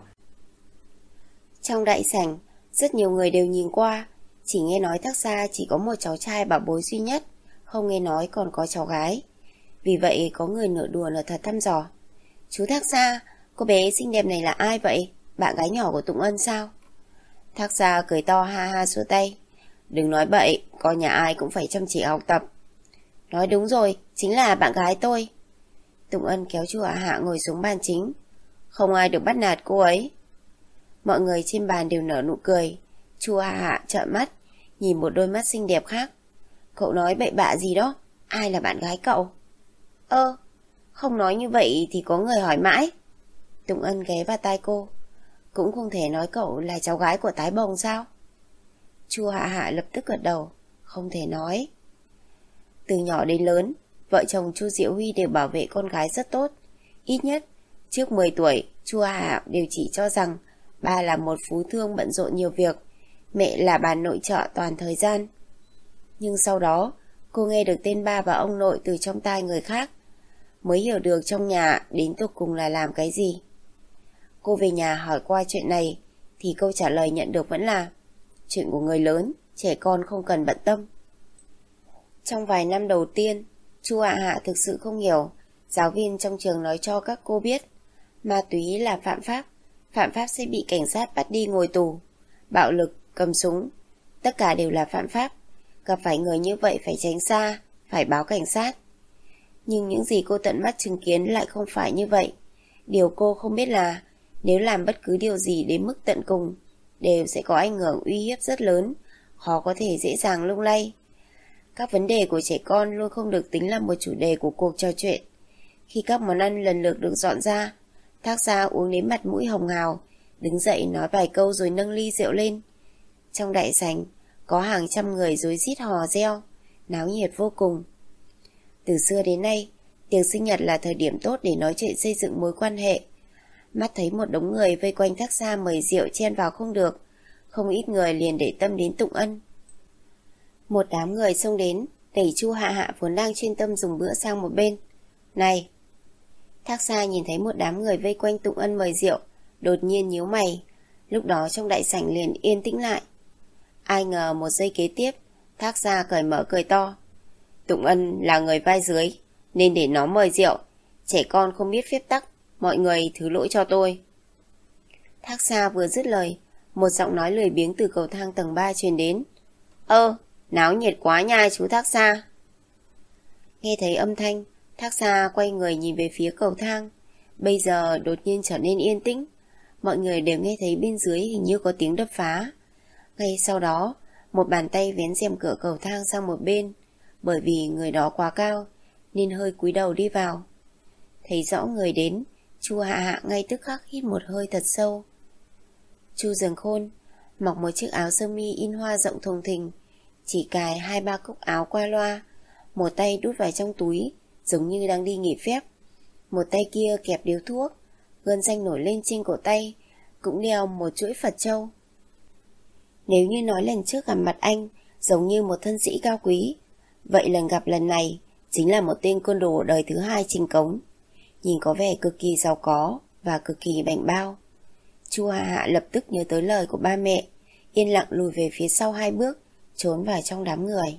[SPEAKER 1] Trong đại sảnh, rất nhiều người đều nhìn qua, chỉ nghe nói Thác Gia chỉ có một cháu trai bảo bối duy nhất, không nghe nói còn có cháu gái. Vì vậy có người nửa đùa nửa thật thăm dò. Chú Thác Gia, cô bé xinh đẹp này là ai vậy? Bạn gái nhỏ của Tụng Ân sao? Thác Gia cười to ha ha xua tay. Đừng nói bậy, coi nhà ai cũng phải chăm chỉ học tập. Nói đúng rồi, chính là bạn gái tôi. Tụng Ân kéo Chu Hạ Hạ ngồi xuống bàn chính. Không ai được bắt nạt cô ấy. Mọi người trên bàn đều nở nụ cười. Chu Hạ Hạ trợn mắt, nhìn một đôi mắt xinh đẹp khác. Cậu nói bậy bạ gì đó? Ai là bạn gái cậu? Ơ, không nói như vậy thì có người hỏi mãi. Tụng Ân ghé vào tai cô. Cũng không thể nói cậu là cháu gái của Tái Bồng sao? Chu Hạ Hạ lập tức gật đầu. Không thể nói. Từ nhỏ đến lớn, vợ chồng Chu Diệu Huy đều bảo vệ con gái rất tốt. Ít nhất, trước mười tuổi, Chu Hạ Hạ đều chỉ cho rằng ba là một phú thương bận rộn nhiều việc, mẹ là bà nội trợ toàn thời gian. Nhưng sau đó, cô nghe được tên ba và ông nội từ trong tai người khác, mới hiểu được trong nhà đến tột cùng là làm cái gì. Cô về nhà hỏi qua chuyện này, thì câu trả lời nhận được vẫn là chuyện của người lớn, trẻ con không cần bận tâm. Trong vài năm đầu tiên, Chu Hạ Hạ thực sự không hiểu. Giáo viên trong trường nói cho các cô biết ma túy là phạm pháp, phạm pháp sẽ bị cảnh sát bắt đi ngồi tù. Bạo lực, cầm súng, tất cả đều là phạm pháp. Gặp phải người như vậy phải tránh xa, phải báo cảnh sát. Nhưng những gì cô tận mắt chứng kiến lại không phải như vậy. Điều cô không biết là nếu làm bất cứ điều gì đến mức tận cùng, đều sẽ có ảnh hưởng uy hiếp rất lớn, khó có thể dễ dàng lung lay. Các vấn đề của trẻ con luôn không được tính là một chủ đề của cuộc trò chuyện. Khi các món ăn lần lượt được dọn ra, Thác Gia uống đến mặt mũi hồng hào, đứng dậy nói vài câu rồi nâng ly rượu lên. Trong đại sảnh, có hàng trăm người rối rít hò reo, náo nhiệt vô cùng. Từ xưa đến nay, tiệc sinh nhật là thời điểm tốt để nói chuyện xây dựng mối quan hệ. Mắt thấy một đống người vây quanh Thác Gia mời rượu chen vào không được, không ít người liền để tâm đến Tụng Ân. Một đám người xông đến, đẩy Chu Hạ Hạ vốn đang chuyên tâm dùng bữa sang một bên. Này! Thác Gia nhìn thấy một đám người vây quanh Tụng Ân mời rượu, đột nhiên nhíu mày. Lúc đó trong đại sảnh liền yên tĩnh lại. Ai ngờ một giây kế tiếp, Thác Gia cởi mở cười to. Tụng Ân là người vai dưới, nên để nó mời rượu. Trẻ con không biết phép tắc, mọi người thứ lỗi cho tôi. Thác Gia vừa dứt lời, một giọng nói lười biếng từ cầu thang tầng ba truyền đến. Ơ, náo nhiệt quá nha chú Thác Gia. Nghe thấy âm thanh, Thác Gia quay người nhìn về phía cầu thang. Bây giờ đột nhiên trở nên yên tĩnh. Mọi người đều nghe thấy bên dưới hình như có tiếng đập phá. Ngay sau đó, một bàn tay vén rèm cửa cầu thang sang một bên. Bởi vì người đó quá cao, nên hơi cúi đầu đi vào. Thấy rõ người đến, Chu Hạ Hạ ngay tức khắc hít một hơi thật sâu. Chu Dường Khôn mặc một chiếc áo sơ mi in hoa rộng thùng thình, chỉ cài hai ba cúc áo qua loa, một tay đút vào trong túi giống như đang đi nghỉ phép, một tay kia kẹp điếu thuốc, gân xanh nổi lên trên cổ tay, cũng đeo một chuỗi Phật châu. Nếu như nói lần trước gặp mặt anh giống như một thân sĩ cao quý, vậy lần gặp lần này chính là một tên côn đồ đời thứ hai Trình Cống, nhìn có vẻ cực kỳ giàu có và cực kỳ bảnh bao. Chu Hạ Hạ lập tức nhớ tới lời của ba mẹ, yên lặng lùi về phía sau hai bước, trốn vào trong đám người.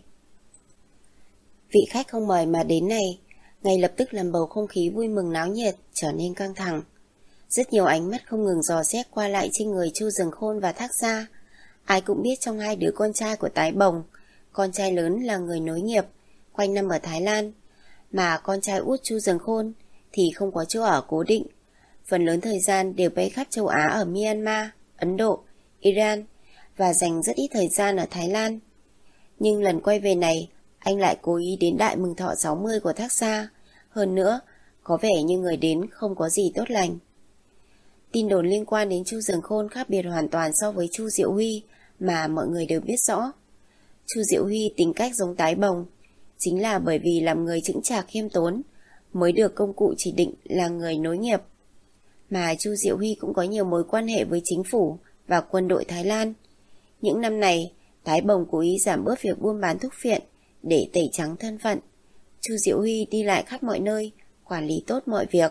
[SPEAKER 1] Vị khách không mời mà đến này, ngay lập tức làm bầu không khí vui mừng náo nhiệt trở nên căng thẳng. Rất nhiều ánh mắt không ngừng dò xét qua lại trên người Chu Dường Khôn và Thác Gia. Ai cũng biết trong hai đứa con trai của Tái Bồng, con trai lớn là người nối nghiệp, quanh năm ở Thái Lan, mà con trai út Chu Dường Khôn thì không có chỗ ở cố định. phần lớn thời gian đều bay khắp châu Á ở Myanmar, Ấn Độ, Iran và dành rất ít thời gian ở Thái Lan. Nhưng lần quay về này, anh lại cố ý đến đại mừng thọ sáu mươi của Thác Sa. Hơn nữa, có vẻ như người đến không có gì tốt lành. Tin đồn liên quan đến Chu Dường Khôn khác biệt hoàn toàn so với Chu Diệu Huy mà mọi người đều biết rõ. Chu Diệu Huy tính cách giống Tái Bồng, chính là bởi vì làm người chững chạc khiêm tốn mới được công cụ chỉ định là người nối nghiệp. Mà Chu Diệu Huy cũng có nhiều mối quan hệ với chính phủ và quân đội Thái Lan. Những năm này, Tái Bồng cố ý giảm bớt việc buôn bán thuốc phiện để tẩy trắng thân phận. Chu Diệu Huy đi lại khắp mọi nơi, quản lý tốt mọi việc.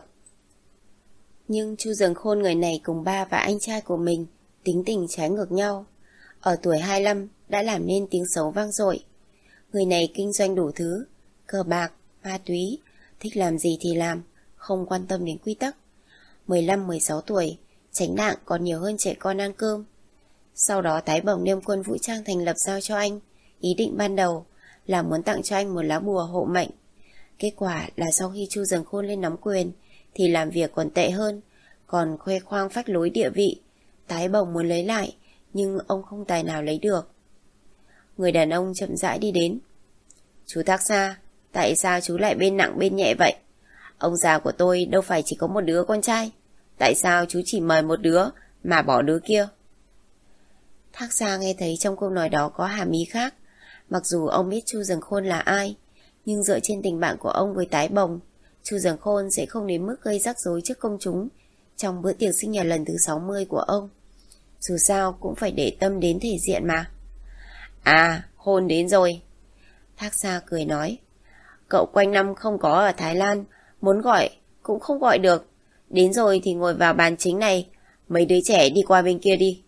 [SPEAKER 1] Nhưng Chu Dường Khôn người này cùng ba và anh trai của mình tính tình trái ngược nhau. Ở tuổi hai mươi lăm đã làm nên tiếng xấu vang dội. Người này kinh doanh đủ thứ, cờ bạc, ma túy, thích làm gì thì làm, không quan tâm đến quy tắc. mười lăm mười sáu tuổi, tránh nạn còn nhiều hơn trẻ con ăn cơm. Sau đó Tái Bồng đem quân vũ trang thành lập giao cho anh. Ý định ban đầu là muốn tặng cho anh một lá bùa hộ mệnh. Kết quả là sau khi Chu Dường Khôn lên nắm quyền thì làm việc còn tệ hơn, còn khoe khoang phách lối địa vị. Tái Bồng muốn lấy lại, nhưng ông không tài nào lấy được. Người đàn ông chậm rãi đi đến. Chú Thác Sa, tại sao chú lại bên nặng bên nhẹ vậy? Ông già của tôi đâu phải chỉ có một đứa con trai. Tại sao chú chỉ mời một đứa mà bỏ đứa kia? Thác Sa nghe thấy trong câu nói đó có hàm ý khác. Mặc dù ông biết Chu Dường Khôn là ai, nhưng dựa trên tình bạn của ông với Tái Bồng, Chu Dường Khôn sẽ không đến mức gây rắc rối trước công chúng trong bữa tiệc sinh nhật lần thứ sáu mươi của ông. Dù sao cũng phải để tâm đến thể diện mà. À, Khôn đến rồi. Thác Sa cười nói. Cậu quanh năm không có ở Thái Lan, muốn gọi cũng không gọi được. Đến rồi thì ngồi vào bàn chính này, mấy đứa trẻ đi qua bên kia đi.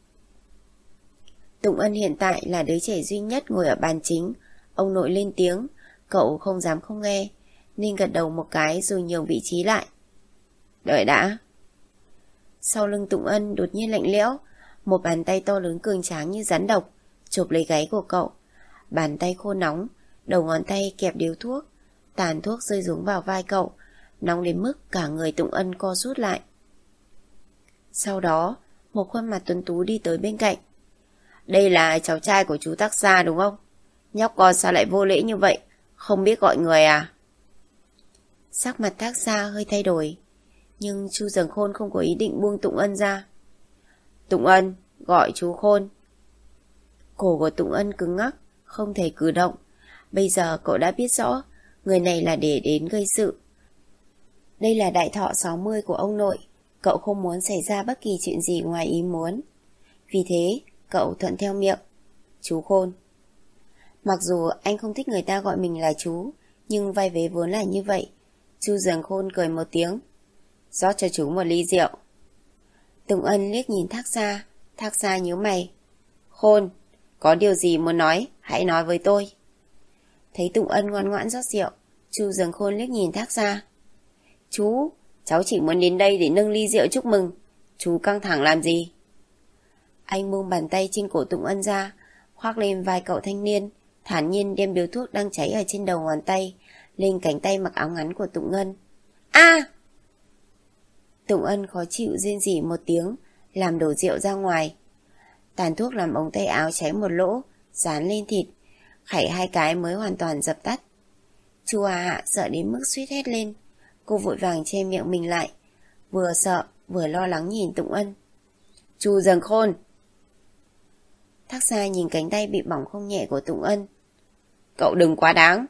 [SPEAKER 1] Tụng Ân hiện tại là đứa trẻ duy nhất ngồi ở bàn chính. Ông nội lên tiếng, cậu không dám không nghe, nên gật đầu một cái rồi nhường vị trí lại. Đợi đã. Sau lưng Tụng Ân đột nhiên lạnh lẽo, một bàn tay to lớn cường tráng như rắn độc chộp lấy gáy của cậu. Bàn tay khô nóng, đầu ngón tay kẹp điếu thuốc, tàn thuốc rơi xuống vào vai cậu, nóng đến mức cả người Tụng Ân co rút lại. Sau đó, một khuôn mặt tuấn tú đi tới bên cạnh. Đây là cháu trai của chú Thác Sa đúng không? Nhóc con sao lại vô lễ như vậy, không biết gọi người à? Sắc mặt Thác Sa hơi thay đổi, nhưng Chu Dường Khôn không có ý định buông Tụng Ân ra. Tụng Ân, gọi chú Khôn. Cổ của Tụng Ân cứng ngắc, không thể cử động. Bây giờ cậu đã biết rõ, người này là để đến gây sự. Đây là đại thọ sáu mươi của ông nội, cậu không muốn xảy ra bất kỳ chuyện gì ngoài ý muốn. Vì thế, cậu thuận theo miệng. Chú Khôn. Mặc dù anh không thích người ta gọi mình là chú, nhưng vai vế vốn là như vậy. Chu Dường Khôn cười một tiếng. Rót cho chú một ly rượu. Tụng Ân liếc nhìn Thác Sa. Thác Sa nhíu mày. Khôn, có điều gì muốn nói, hãy nói với tôi. Thấy Tụng Ân ngoan ngoãn rót rượu, Chu Dường Khôn liếc nhìn Thác Sa. Chú, cháu chỉ muốn đến đây để nâng ly rượu chúc mừng. Chú căng thẳng làm gì? Anh buông bàn tay trên cổ Tụng Ân ra, khoác lên vai cậu thanh niên, thản nhiên đem điếu thuốc đang cháy ở trên đầu ngón tay lên cánh tay mặc áo ngắn của Tụng Ân. A! À! Tụng Ân khó chịu rên rỉ một tiếng, làm đổ rượu ra ngoài. Tàn thuốc làm ống tay áo cháy một lỗ, dán lên thịt, khảy hai cái mới hoàn toàn dập tắt. Chu Hà Hạ sợ đến mức suýt hét lên, cô vội vàng che miệng mình lại, vừa sợ vừa lo lắng nhìn Tụng Ân. Chu Dường Khôn. Thác Sa nhìn cánh tay bị bỏng không nhẹ của Tụng Ân. Cậu đừng quá đáng.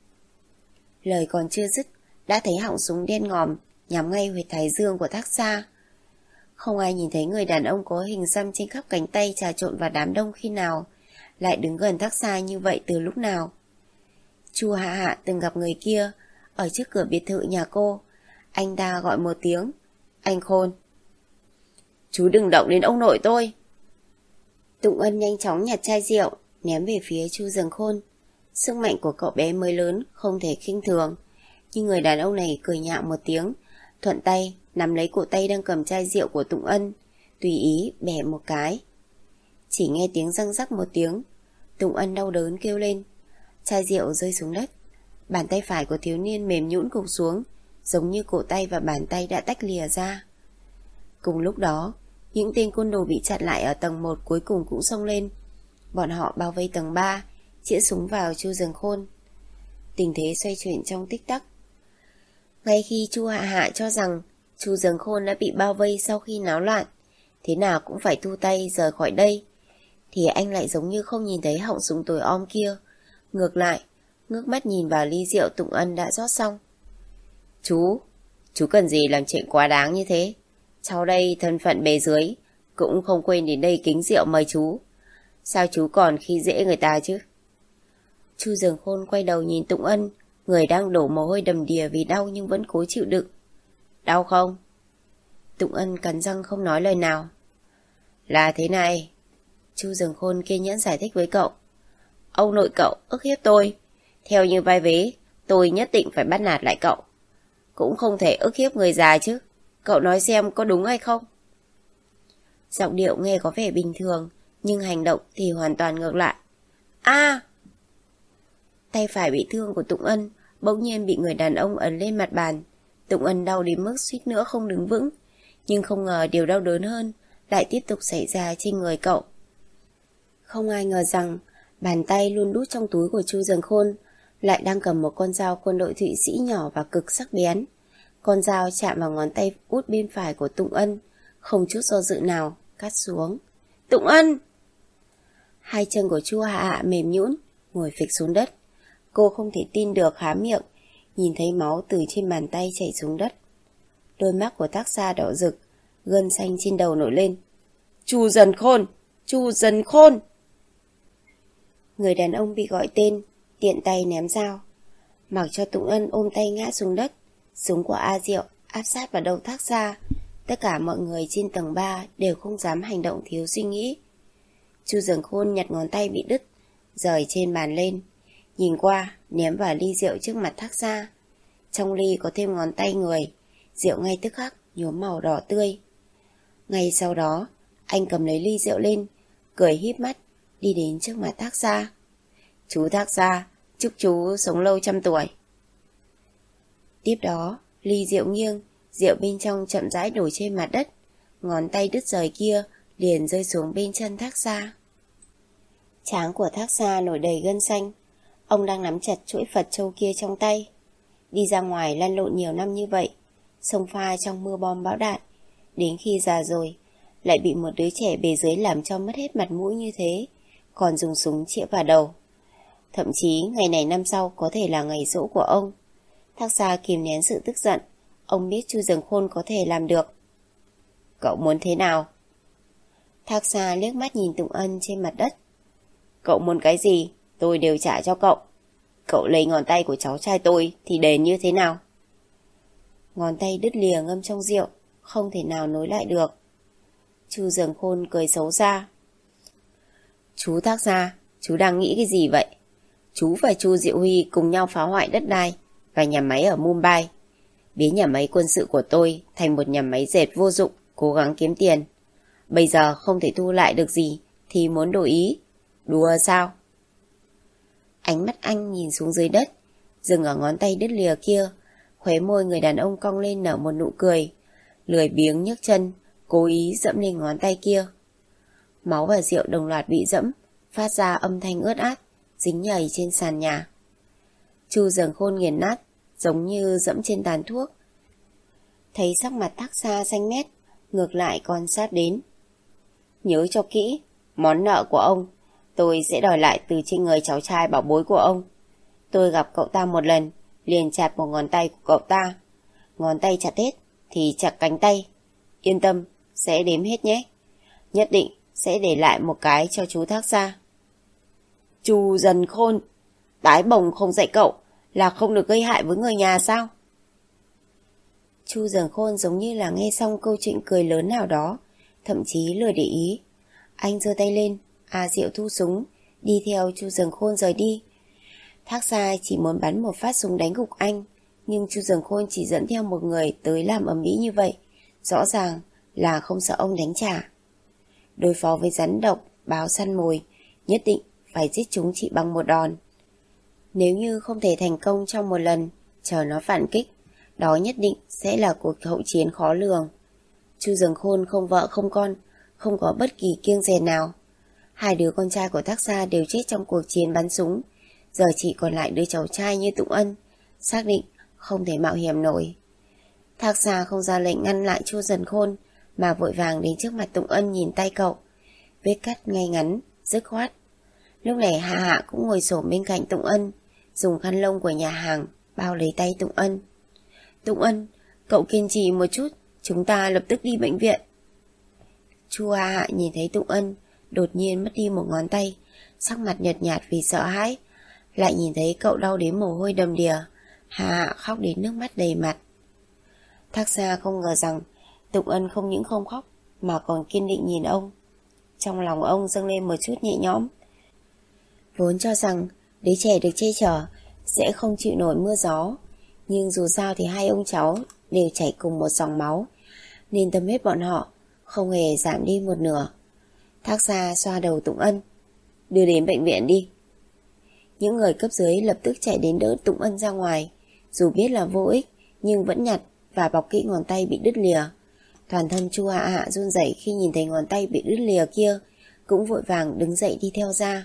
[SPEAKER 1] Lời còn chưa dứt, đã thấy họng súng đen ngòm nhắm ngay huyệt thái dương của Thác Sa. Không ai nhìn thấy người đàn ông có hình xăm trên khắp cánh tay trà trộn vào đám đông khi nào, lại đứng gần Thác Sa như vậy từ lúc nào. Chu Hạ Hạ từng gặp người kia ở trước cửa biệt thự nhà cô. Anh ta gọi một tiếng. Anh Khôn. Chú đừng động đến ông nội tôi. Tụng Ân nhanh chóng nhặt chai rượu ném về phía Chu Dường Khôn. Sức mạnh của cậu bé mới lớn không thể khinh thường, nhưng người đàn ông này cười nhạo một tiếng, thuận tay nắm lấy cổ tay đang cầm chai rượu của Tụng Ân, tùy ý bẻ một cái. Chỉ nghe tiếng răng rắc một tiếng, Tụng Ân đau đớn kêu lên. Chai rượu rơi xuống đất. Bàn tay phải của thiếu niên mềm nhũn gục xuống, giống như cổ tay và bàn tay đã tách lìa ra. Cùng lúc đó, những tên côn đồ bị chặn lại ở tầng một cuối cùng cũng xông lên. Bọn họ bao vây tầng ba, chĩa súng vào Chu Dần Khôn. Tình thế xoay chuyển trong tích tắc. Ngay khi Chu Hạ Hạ cho rằng Chu Dần Khôn đã bị bao vây sau khi náo loạn, thế nào cũng phải thu tay rời khỏi đây, thì anh lại giống như không nhìn thấy họng súng tối om kia. Ngược lại, ngước mắt nhìn vào ly rượu Tụng Ân đã rót xong. Chú, chú cần gì làm chuyện quá đáng như thế? Cháu đây thân phận bề dưới, cũng không quên đến đây kính rượu mời chú. Sao chú còn khi dễ người ta chứ? Chu Dần Khôn quay đầu nhìn Tụng Ân, người đang đổ mồ hôi đầm đìa vì đau nhưng vẫn cố chịu đựng. Đau không? Tụng Ân cắn răng không nói lời nào. Là thế này, Chu Dần Khôn kiên nhẫn giải thích với cậu. Ông nội cậu ức hiếp tôi, theo như vai vế, tôi nhất định phải bắt nạt lại cậu. Cũng không thể ức hiếp người già chứ, cậu nói xem có đúng hay không? Giọng điệu nghe có vẻ bình thường, nhưng hành động thì hoàn toàn ngược lại. A! Tay phải bị thương của Tụng Ân bỗng nhiên bị người đàn ông ấn lên mặt bàn. Tụng Ân đau đến mức suýt nữa không đứng vững, nhưng không ngờ điều đau đớn hơn lại tiếp tục xảy ra trên người cậu. Không ai ngờ rằng bàn tay luôn đút trong túi của Chu Dần Khôn lại đang cầm một con dao quân đội Thụy Sĩ nhỏ và cực sắc bén. Con dao chạm vào ngón tay út bên phải của Tụng Ân, không chút do dự nào cắt xuống. Tụng Ân! Hai chân của Chu Hạ Hạ mềm nhũn, ngồi phịch xuống đất. Cô không thể tin được há miệng, nhìn thấy máu từ trên bàn tay chảy xuống đất. Đôi mắt của Tác Xa đỏ rực, gân xanh trên đầu nổi lên. Chu Dần Khôn! Chu Dần Khôn! Người đàn ông bị gọi tên, tiện tay ném dao. Mặc cho Tụng Ân ôm tay ngã xuống đất, súng của A Diệu áp sát vào đầu Tác Xa. Tất cả mọi người trên tầng ba đều không dám hành động thiếu suy nghĩ. Chu Dần Khôn nhặt ngón tay bị đứt, rời trên bàn lên, nhìn qua, ném vào ly rượu trước mặt Thác Xa. Trong ly có thêm ngón tay người, rượu ngay tức khắc nhuốm màu đỏ tươi. Ngay sau đó, anh cầm lấy ly rượu lên, cười híp mắt, đi đến trước mặt Thác Xa. Chú Thác Xa, chúc chú sống lâu trăm tuổi. Tiếp đó, ly rượu nghiêng, rượu bên trong chậm rãi đổ trên mặt đất, ngón tay đứt rời kia liền rơi xuống bên chân Thác Xa. Trán của Thác Xa nổi đầy gân xanh. Ông đang nắm chặt chuỗi Phật châu kia trong tay. Đi ra ngoài lăn lộn nhiều năm như vậy, xông pha trong mưa bom bão đạn, đến khi già rồi lại bị một đứa trẻ bề dưới làm cho mất hết mặt mũi như thế, còn dùng súng chĩa vào đầu. Thậm chí ngày này năm sau có thể là ngày giỗ của ông. Thác Xa kìm nén sự tức giận. Ông biết Chu Dần Khôn có thể làm được. Cậu muốn thế nào? Thác Xa liếc mắt nhìn Tụng Ân trên mặt đất. Cậu muốn cái gì, tôi đều trả cho cậu. Cậu lấy ngón tay của cháu trai tôi thì đền như thế nào? Ngón tay đứt lìa ngâm trong rượu, không thể nào nối lại được. Chu Dần Khôn cười xấu xa. Chú Thác Xa, chú đang nghĩ cái gì vậy? Chú và Chu Diệu Huy cùng nhau phá hoại đất đai và nhà máy ở Mumbai, biến nhà máy quân sự của tôi thành một nhà máy dệt vô dụng, cố gắng kiếm tiền. Bây giờ không thể thu lại được gì thì muốn đổi ý. Đùa sao? Ánh mắt anh nhìn xuống dưới đất, dừng ở ngón tay đứt lìa kia. Khóe môi người đàn ông cong lên nở một nụ cười, lười biếng nhấc chân, cố ý dẫm lên ngón tay kia. Máu và rượu đồng loạt bị dẫm, phát ra âm thanh ướt át, dính nhầy trên sàn nhà. Chu Dần Khôn nghiền nát, giống như dẫm trên tàn thuốc. Thấy sắc mặt Thác Xa xanh mét, ngược lại còn sát đến. Nhớ cho kỹ, món nợ của ông tôi sẽ đòi lại từ trên người cháu trai bảo bối của ông. Tôi gặp cậu ta một lần, liền chặt một ngón tay của cậu ta. Ngón tay chặt hết thì chặt cánh tay. Yên tâm, sẽ đếm hết nhé. Nhất định sẽ để lại một cái cho chú Thác Xa. Chu Dần Khôn, tái bồng không dạy cậu là không được gây hại với người nhà sao? Chu Dần Khôn giống như là nghe xong câu chuyện cười lớn nào đó, thậm chí lười để ý. Anh giơ tay lên, A Diệu thu súng, đi theo Chu Dần Khôn rời đi. Thác Xa chỉ muốn bắn một phát súng đánh gục anh, nhưng Chu Dần Khôn chỉ dẫn theo một người tới làm ầm ĩ như vậy, rõ ràng là không sợ ông đánh trả. Đối phó với rắn độc, báo săn mồi, nhất định phải giết chúng chỉ bằng một đòn. Nếu như không thể thành công trong một lần, chờ nó phản kích, đó nhất định sẽ là cuộc hậu chiến khó lường. Chu Dường Khôn không vợ không con, không có bất kỳ kiêng dè nào. Hai đứa con trai của Thác Gia đều chết trong cuộc chiến bắn súng, giờ chỉ còn lại đứa cháu trai như Tụng Ân, xác định không thể mạo hiểm nổi. Thác Gia không ra lệnh ngăn lại Chu Dường Khôn, mà vội vàng đến trước mặt Tụng Ân nhìn tay cậu. Vết cắt ngay ngắn, dứt khoát. Lúc này Hạ Hạ cũng ngồi xổm bên cạnh Tụng Ân, dùng khăn lông của nhà hàng bao lấy tay Tụng Ân. Tụng Ân, cậu kiên trì một chút, chúng ta lập tức đi bệnh viện. Chu Hạ Hạ nhìn thấy Tụng Ân đột nhiên mất đi một ngón tay, sắc mặt nhợt nhạt vì sợ hãi. Lại nhìn thấy cậu đau đến mồ hôi đầm đìa, Hạ Hạ khóc đến nước mắt đầy mặt. Thác Gia không ngờ rằng Tụng Ân không những không khóc mà còn kiên định nhìn ông. Trong lòng ông dâng lên một chút nhẹ nhõm. Vốn cho rằng đứa trẻ được che chở sẽ không chịu nổi mưa gió, nhưng dù sao thì hai ông cháu đều chảy cùng một dòng máu, nên tâm huyết bọn họ không hề giảm đi một nửa. Thác Gia xoa đầu Tụng Ân. Đưa đến bệnh viện đi. Những người cấp dưới lập tức chạy đến đỡ Tụng Ân ra ngoài, dù biết là vô ích nhưng vẫn nhặt và bọc kỹ ngón tay bị đứt lìa. Toàn thân Chu Hạ Hạ run rẩy khi nhìn thấy ngón tay bị đứt lìa kia, cũng vội vàng đứng dậy đi theo ra.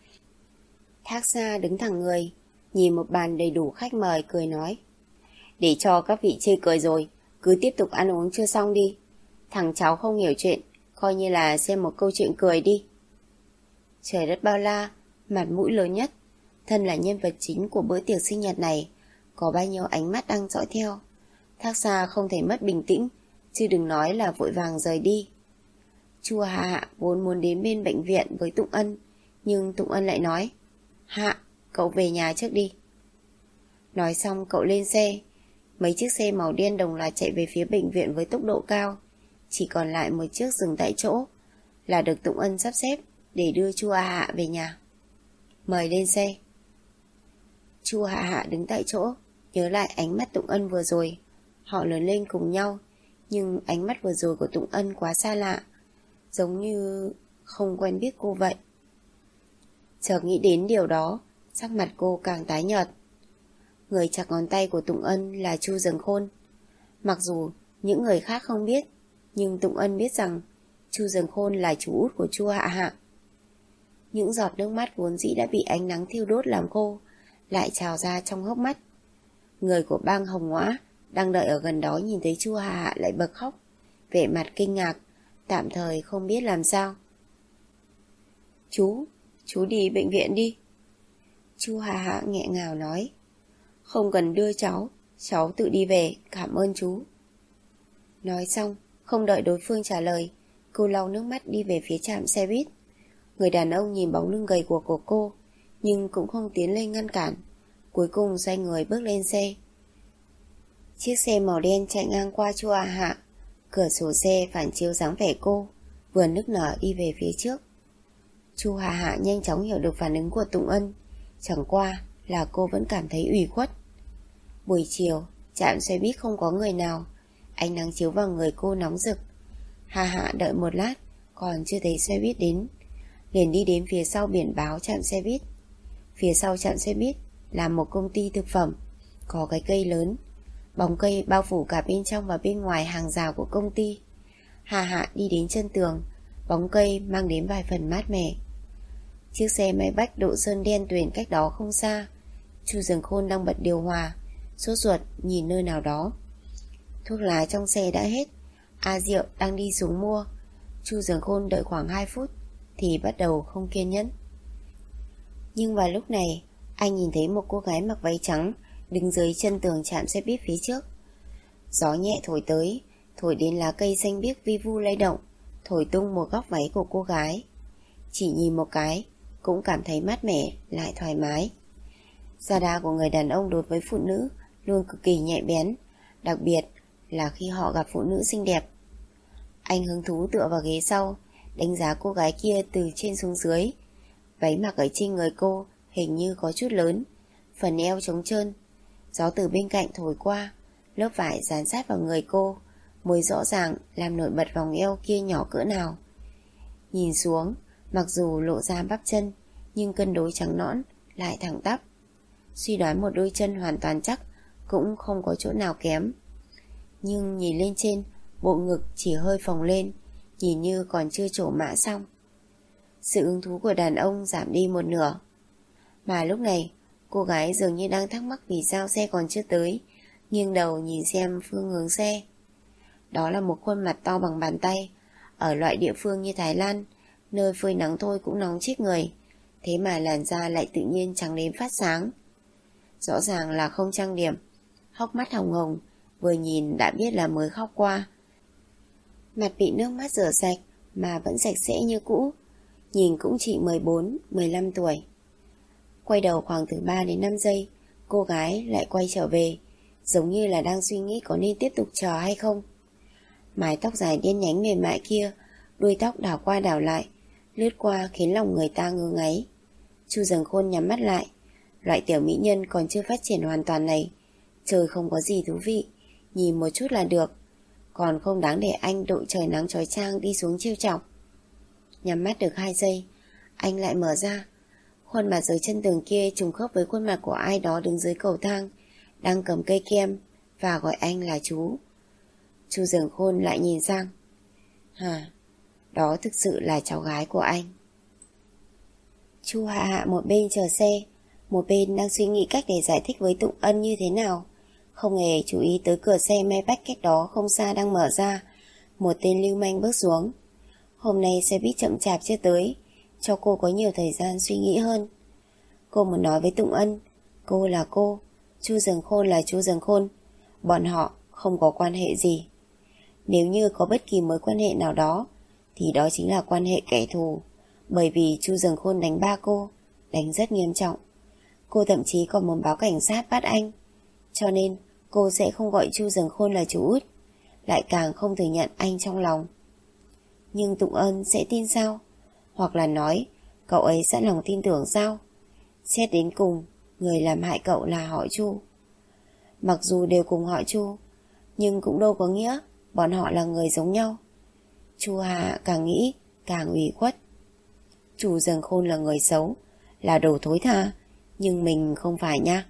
[SPEAKER 1] Thác Gia đứng thẳng người, nhìn một bàn đầy đủ khách mời cười nói: Để cho các vị chê cười rồi, cứ tiếp tục ăn uống chưa xong đi. Thằng cháu không hiểu chuyện, coi như là xem một câu chuyện cười đi. Trời đất bao la, mặt mũi lớn nhất, thân là nhân vật chính của bữa tiệc sinh nhật này, có bao nhiêu ánh mắt đang dõi theo. Thác Gia không thể mất bình tĩnh, chứ đừng nói là vội vàng rời đi. Chu Hạ Hạ vốn muốn đến bên bệnh viện với Tụng Ân, nhưng Tụng Ân lại nói: Hạ, cậu về nhà trước đi. Nói xong cậu lên xe. Mấy chiếc xe màu đen đồng loạt chạy về phía bệnh viện với tốc độ cao. Chỉ còn lại một chiếc dừng tại chỗ, là được Tụng Ân sắp xếp để đưa Chu Hạ Hạ về nhà. Mời lên xe. Chu Hạ Hạ đứng tại chỗ, nhớ lại ánh mắt Tụng Ân vừa rồi. Họ lớn lên cùng nhau, nhưng ánh mắt vừa rồi của Tụng Ân quá xa lạ, giống như không quen biết cô vậy. Chợt nghĩ đến điều đó, sắc mặt cô càng tái nhợt. Người chặt ngón tay của Tụng Ân là Chu Dường Khôn. Mặc dù những người khác không biết, nhưng Tụng Ân biết rằng Chu Dường Khôn là chú út của Chu Hạ Hạ. Những giọt nước mắt vốn dĩ đã bị ánh nắng thiêu đốt làm khô lại trào ra trong hốc mắt. Người của bang Hồng Ngõa đang đợi ở gần đó nhìn thấy Chu Hạ Hạ lại bật khóc, vẻ mặt kinh ngạc, tạm thời không biết làm sao. Chú, chú đi bệnh viện đi. Chu Hạ Hạ nghẹn ngào nói: Không cần đưa cháu, cháu tự đi về, cảm ơn chú. Nói xong, không đợi đối phương trả lời, cô lau nước mắt đi về phía trạm xe buýt. Người đàn ông nhìn bóng lưng gầy guộc của cô, nhưng cũng không tiến lên ngăn cản, cuối cùng xoay người bước lên xe. Chiếc xe màu đen chạy ngang qua Chu Hạ Hạ, cửa sổ xe phản chiếu dáng vẻ cô, vừa nức nở đi về phía trước. Chu Hạ Hạ nhanh chóng hiểu được phản ứng của Tụng Ân, chẳng qua là cô vẫn cảm thấy ủy khuất. Buổi chiều, trạm xe buýt không có người nào, ánh nắng chiếu vào người cô nóng rực. Hạ Hạ đợi một lát, còn chưa thấy xe buýt đến, liền đi đến phía sau biển báo trạm xe buýt. Phía sau trạm xe buýt là một công ty thực phẩm, có cái cây lớn, bóng cây bao phủ cả bên trong và bên ngoài hàng rào của công ty. Hạ Hạ đi đến chân tường, bóng cây mang đến vài phần mát mẻ. Chiếc xe máy bách độ sơn đen tuyền cách đó không xa. Chu Dường Khôn đang bật điều hòa, sốt ruột nhìn nơi nào đó. Thuốc lá trong xe đã hết, A Diệu đang đi xuống mua. Chu Dường Khôn đợi khoảng hai phút thì bắt đầu không kiên nhẫn. Nhưng vào lúc này, anh nhìn thấy một cô gái mặc váy trắng đứng dưới chân tường trạm xe buýt phía trước. Gió nhẹ thổi tới, thổi đến lá cây xanh biếc vi vu lay động, thổi tung một góc váy của cô gái. Chỉ nhìn một cái cũng cảm thấy mát mẻ lại thoải mái. Da đa của người đàn ông đối với phụ nữ luôn cực kỳ nhạy bén, đặc biệt là khi họ gặp phụ nữ xinh đẹp. Anh hứng thú tựa vào ghế sau, đánh giá cô gái kia từ trên xuống dưới. Váy mặc ở trên người cô hình như có chút lớn, phần eo trống trơn. Gió từ bên cạnh thổi qua, lớp vải dán sát vào người cô mới rõ ràng làm nổi bật vòng eo kia nhỏ cỡ nào. Nhìn xuống, mặc dù lộ ra bắp chân, nhưng cân đối trắng nõn lại thẳng tắp. Suy đoán một đôi chân hoàn toàn chắc cũng không có chỗ nào kém. Nhưng nhìn lên trên bộ ngực chỉ hơi phồng lên, nhìn như còn chưa trổ mã xong. Sự hứng thú của đàn ông giảm đi một nửa. Mà lúc này, cô gái dường như đang thắc mắc vì sao xe còn chưa tới, nghiêng đầu nhìn xem phương hướng xe. Đó là một khuôn mặt to bằng bàn tay. Ở loại địa phương như Thái Lan, nơi phơi nắng thôi cũng nóng chết người, thế mà làn da lại tự nhiên trắng đến phát sáng. Rõ ràng là không trang điểm, hốc mắt hồng hồng, vừa nhìn đã biết là mới khóc qua. Mặt bị nước mắt rửa sạch mà vẫn sạch sẽ như cũ, nhìn cũng chỉ mười bốn, mười lăm tuổi. Quay đầu khoảng từ ba đến năm giây, cô gái lại quay trở về, giống như là đang suy nghĩ có nên tiếp tục chờ hay không. Mái tóc dài đen nhánh mềm mại kia, đuôi tóc đảo qua đảo lại, lướt qua khiến lòng người ta ngứa ngáy. Chu Dần Khôn nhắm mắt lại. Loại tiểu mỹ nhân còn chưa phát triển hoàn toàn này, trời không có gì thú vị, nhìn một chút là được, còn không đáng để anh đội trời nắng chói chang đi xuống trêu chọc. Nhắm mắt được hai giây, anh lại mở ra. Khuôn mặt dưới chân tường kia trùng khớp với khuôn mặt của ai đó đứng dưới cầu thang, đang cầm cây kem và gọi anh là chú. Chu Dần Khôn lại nhìn sang. Hả, đó thực sự là cháu gái của anh. Chu Hạ Hạ một bên chờ xe, một bên đang suy nghĩ cách để giải thích với Tụng Ân như thế nào, không hề chú ý tới cửa xe Maybach cách đó không xa đang mở ra. Một tên lưu manh bước xuống. Hôm nay xe buýt chậm chạp chưa tới, cho cô có nhiều thời gian suy nghĩ hơn. Cô muốn nói với Tụng Ân, cô là cô, Chu Dần Khôn là Chu Dần Khôn, bọn họ không có quan hệ gì. Nếu như có bất kỳ mối quan hệ nào đó, thì đó chính là quan hệ kẻ thù, bởi vì Chu Dần Khôn đánh ba cô, đánh rất nghiêm trọng. Cô thậm chí còn muốn báo cảnh sát bắt anh. Cho nên cô sẽ không gọi Chu Dần Khôn là chú út, lại càng không thừa nhận anh trong lòng. Nhưng Tụng Ân sẽ tin sao? Hoặc là nói cậu ấy sẵn lòng tin tưởng sao? Xét đến cùng, người làm hại cậu là họ Chu. Mặc dù đều cùng họ Chu, nhưng cũng đâu có nghĩa bọn họ là người giống nhau. Chu Hà càng nghĩ càng ủy khuất. Chu Dần Khôn là người xấu, là đồ thối tha, nhưng mình không phải nha.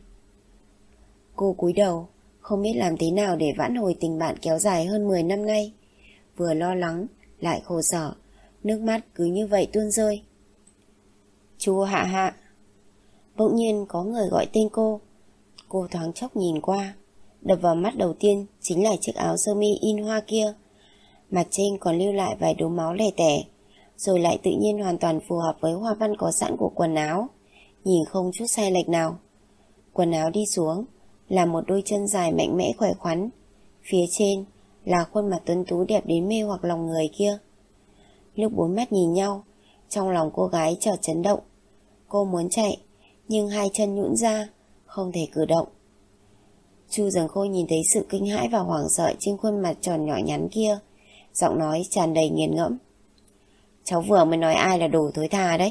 [SPEAKER 1] Cô cúi đầu, không biết làm thế nào để vãn hồi tình bạn kéo dài hơn mười năm nay. Vừa lo lắng, lại khổ sở, nước mắt cứ như vậy tuôn rơi. Chu Hạ Hạ. Bỗng nhiên có người gọi tên cô. Cô thoáng chốc nhìn qua, đập vào mắt đầu tiên chính là chiếc áo sơ mi in hoa kia. Mặt trên còn lưu lại vài đốm máu lẻ tẻ, rồi lại tự nhiên hoàn toàn phù hợp với hoa văn có sẵn của quần áo, nhìn không chút sai lệch nào. Quần áo đi xuống là một đôi chân dài mạnh mẽ khỏe khoắn, phía trên là khuôn mặt tuấn tú đẹp đến mê hoặc lòng người kia. Lúc bốn mắt nhìn nhau, trong lòng cô gái chợt chấn động. Cô muốn chạy, nhưng hai chân nhũn ra, không thể cử động. Chu Dần Khôn nhìn thấy sự kinh hãi và hoảng sợ trên khuôn mặt tròn nhỏ nhắn kia, giọng nói tràn đầy nghiền ngẫm. Cháu vừa mới nói ai là đồ thối tha đấy.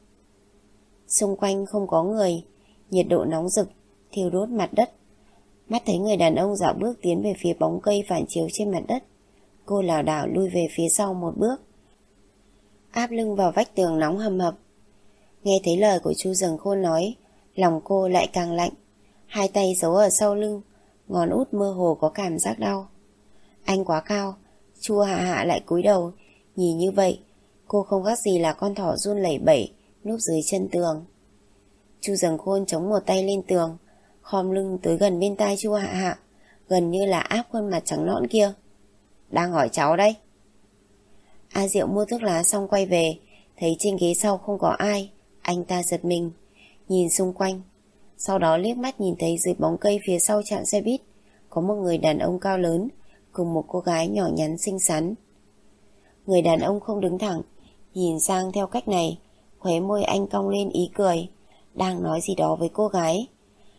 [SPEAKER 1] Xung quanh không có người, nhiệt độ nóng rực, thiêu đốt mặt đất. Mắt thấy người đàn ông dạo bước tiến về phía bóng cây phản chiếu trên mặt đất, cô lảo đảo lui về phía sau một bước, áp lưng vào vách tường nóng hầm hập. Nghe thấy lời của Chu Dần Khôn nói, lòng cô lại càng lạnh, hai tay giấu ở sau lưng, ngón út mơ hồ có cảm giác đau. Anh quá cao. Chu Hạ Hạ lại cúi đầu, nhìn như vậy cô không khác gì là con thỏ run lẩy bẩy núp dưới chân tường. Chu Dần Khôn chống một tay lên tường, khom lưng tới gần bên tai Chu Hạ Hạ, gần như là áp khuôn mặt trắng nõn kia. Đang hỏi cháu đấy. A Diệu mua thuốc lá xong quay về, thấy trên ghế sau không có ai, anh ta giật mình, nhìn xung quanh, sau đó liếc mắt nhìn thấy dưới bóng cây phía sau trạm xe buýt có một người đàn ông cao lớn cùng một cô gái nhỏ nhắn xinh xắn. Người đàn ông không đứng thẳng, nhìn sang theo cách này, khóe môi anh cong lên ý cười, đang nói gì đó với cô gái.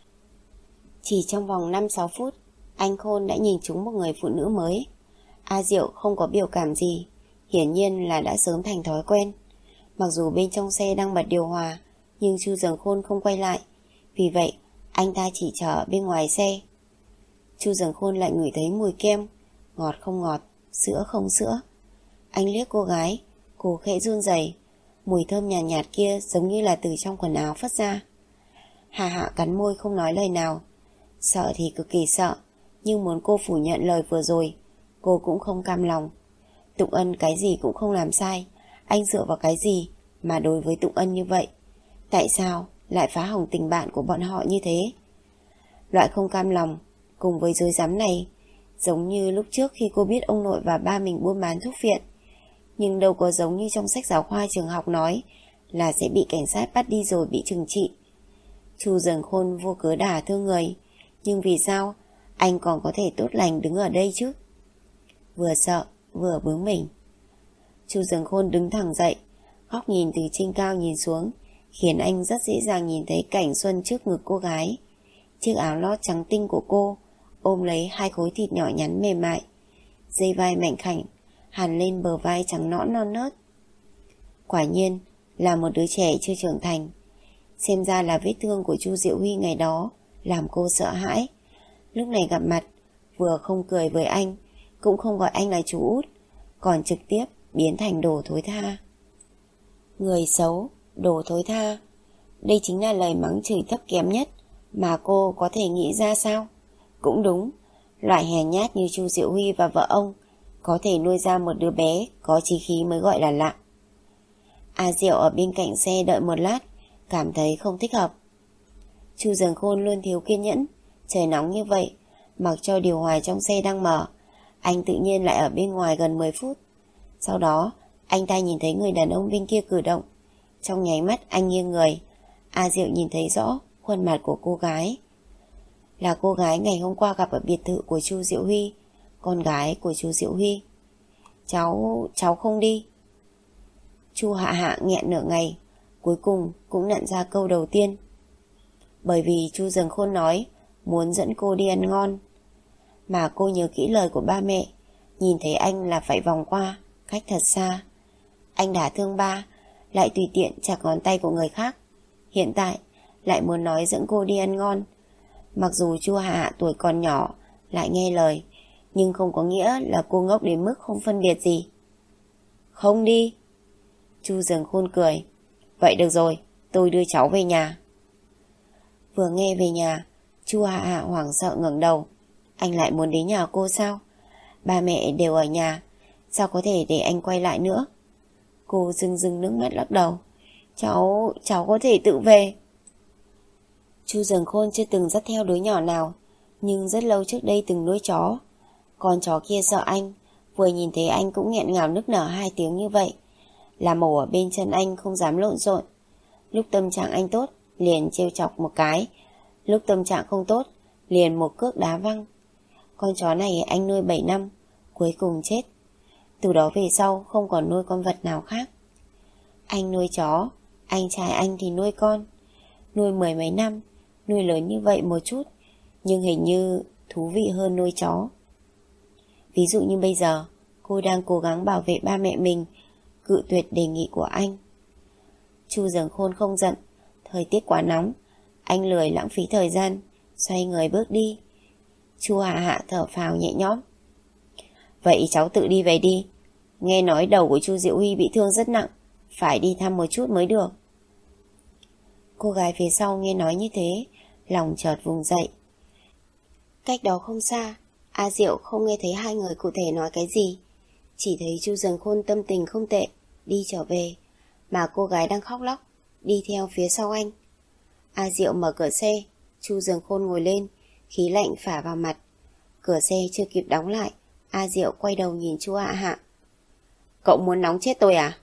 [SPEAKER 1] Chỉ trong vòng năm sáu phút, anh Khôn đã nhìn trúng một người phụ nữ mới. A Diệu không có biểu cảm gì, hiển nhiên là đã sớm thành thói quen. Mặc dù bên trong xe đang bật điều hòa, nhưng Chu Dần Khôn không quay lại, vì vậy anh ta chỉ chờ bên ngoài xe. Chu Dần Khôn lại ngửi thấy mùi kem, ngọt không ngọt, sữa không sữa. Anh liếc cô gái, cô khẽ run rẩy, mùi thơm nhàn nhạt, nhạt kia giống như là từ trong quần áo phát ra. Hà Hạ cắn môi không nói lời nào, sợ thì cực kỳ sợ, nhưng muốn cô phủ nhận lời vừa rồi, Cô cũng không cam lòng. Tụng Ân cái gì cũng không làm sai, anh dựa vào cái gì mà đối với Tụng Ân như vậy? Tại sao lại phá hỏng tình bạn của bọn họ như thế? Loại không cam lòng cùng với dối dám này giống như lúc trước khi cô biết ông nội và ba mình buôn bán thuốc viện, nhưng đâu có giống như trong sách giáo khoa trường học nói là sẽ bị cảnh sát bắt đi rồi bị trừng trị. Chu Dần Khôn vô cớ đả thương người, nhưng vì sao anh còn có thể tốt lành đứng ở đây chứ? Vừa sợ vừa bướng mình. Chu Dần Khôn đứng thẳng dậy, góc nhìn từ trên cao nhìn xuống khiến anh rất dễ dàng nhìn thấy cảnh xuân trước ngực cô gái. Chiếc áo lót trắng tinh của cô ôm lấy hai khối thịt nhỏ nhắn mềm mại, dây vai mảnh khảnh hằn lên bờ vai trắng nõn non nớt. Quả nhiên là một đứa trẻ chưa trưởng thành. Xem ra là vết thương của Chu Diệu Huy ngày đó làm cô sợ hãi. Lúc này gặp mặt, vừa không cười với anh, cũng không gọi anh là chú út, còn trực tiếp biến thành đồ thối tha. Người xấu, đồ thối tha. Đây chính là lời mắng chửi thấp kém nhất mà cô có thể nghĩ ra sao? Cũng đúng, loại hèn nhát như Chu Diệu Huy và vợ ông có thể nuôi ra một đứa bé có chí khí mới gọi là lạ. A Diệu ở bên cạnh xe đợi một lát, cảm thấy không thích hợp. Chu Dần Khôn luôn thiếu kiên nhẫn. Trời nóng như vậy, mặc cho điều hòa trong xe đang mở, anh tự nhiên lại ở bên ngoài gần mười phút. Sau đó anh ta nhìn thấy người đàn ông bên kia cử động. Trong nháy mắt anh nghiêng người, A Diệu nhìn thấy rõ khuôn mặt của cô gái. Là cô gái ngày hôm qua gặp ở biệt thự của Chu Diệu Huy, con gái của Chu Diệu Huy. Cháu, cháu không đi. Chu Hạ Hạ nghẹn nửa ngày, cuối cùng cũng nặn ra câu đầu tiên. Bởi vì Chu Dần Khôn nói muốn dẫn cô đi ăn ngon. Mà cô nhớ kỹ lời của ba mẹ, nhìn thấy anh là phải vòng qua, cách thật xa. Anh đã thương ba, lại tùy tiện chặt ngón tay của người khác. Hiện tại lại muốn nói dẫn cô đi ăn ngon. Mặc dù Chu Hạ Hạ tuổi còn nhỏ, lại nghe lời, nhưng không có nghĩa là cô ngốc đến mức không phân biệt gì. Không đi. Chu Dần Khôn cười. Vậy được rồi, tôi đưa cháu về nhà. Vừa nghe về nhà, Chu Hạ Hạ hoảng sợ ngẩng đầu. Anh lại muốn đến nhà cô sao? Ba mẹ đều ở nhà, sao có thể để anh quay lại nữa? Cô rưng rưng nước mắt lắc đầu. Cháu, cháu có thể tự về. Chu Dần Khôn chưa từng dắt theo đứa nhỏ nào, nhưng rất lâu trước đây từng nuôi chó. Con chó kia sợ anh, vừa nhìn thấy anh cũng nghẹn ngào nức nở hai tiếng như vậy. Là mổ ở bên chân anh không dám lộn xộn. Lúc tâm trạng anh tốt, liền trêu chọc một cái. Lúc tâm trạng không tốt, liền một cước đá văng. Con chó này anh nuôi bảy năm, cuối cùng chết. Từ đó về sau không còn nuôi con vật nào khác. Anh nuôi chó, anh trai anh thì nuôi con. Nuôi mười mấy năm, nuôi lớn như vậy một chút, nhưng hình như thú vị hơn nuôi chó. Ví dụ như bây giờ, cô đang cố gắng bảo vệ ba mẹ mình, cự tuyệt đề nghị của anh. Chu Dần Khôn không giận. Thời tiết quá nóng, anh lười lãng phí thời gian, xoay người bước đi. Chu Hạ Hạ thở phào nhẹ nhõm. Vậy cháu tự đi về đi. Nghe nói đầu của Chu Diệu Huy bị thương rất nặng, phải đi thăm một chút mới được. Cô gái phía sau nghe nói như thế, lòng chợt vùng dậy. Cách đó không xa, A Diệu không nghe thấy hai người cụ thể nói cái gì, chỉ thấy Chu Dần Khôn tâm tình không tệ, đi trở về, mà cô gái đang khóc lóc, đi theo phía sau anh. A Diệu mở cửa xe, Chu Dần Khôn ngồi lên, khí lạnh phả vào mặt. Cửa xe chưa kịp đóng lại, A Diệu quay đầu nhìn Chu Hạ Hạ. Cậu muốn nóng chết tôi à?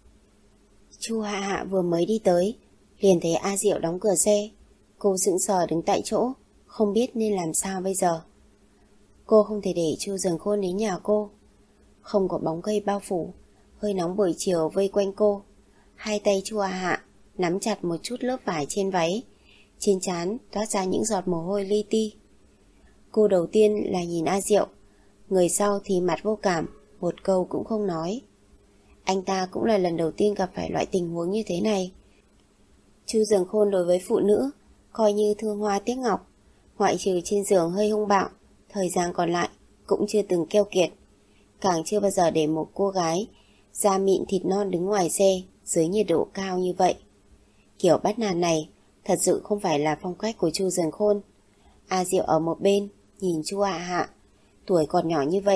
[SPEAKER 1] Chu Hạ Hạ vừa mới đi tới, liền thấy A Diệu đóng cửa xe. Cô sững sờ đứng tại chỗ, không biết nên làm sao bây giờ. Cô không thể để Chu Dần Khôn đến nhà cô. Không có bóng cây bao phủ, hơi nóng buổi chiều vây quanh cô. Hai tay Chu Hạ Hạ nắm chặt một chút lớp vải trên váy, trên trán toát ra những giọt mồ hôi li ti. Cô đầu tiên là nhìn A Diệu, người sau thì mặt vô cảm, một câu cũng không nói. Anh ta cũng là lần đầu tiên gặp phải loại tình huống như thế này. Chu Dần Khôn đối với phụ nữ coi như thương hoa tiếc ngọc, ngoại trừ trên giường hơi hung bạo, thời gian còn lại cũng chưa từng keo kiệt. Càng chưa bao giờ để một cô gái da mịn thịt non đứng ngoài xe dưới nhiệt độ cao như vậy. Kiểu bắt nạt này thật sự không phải là phong cách của Chu Dần Khôn. A Diệu ở một bên nhìn Chu Hạ Hạ, tuổi còn nhỏ như vậy,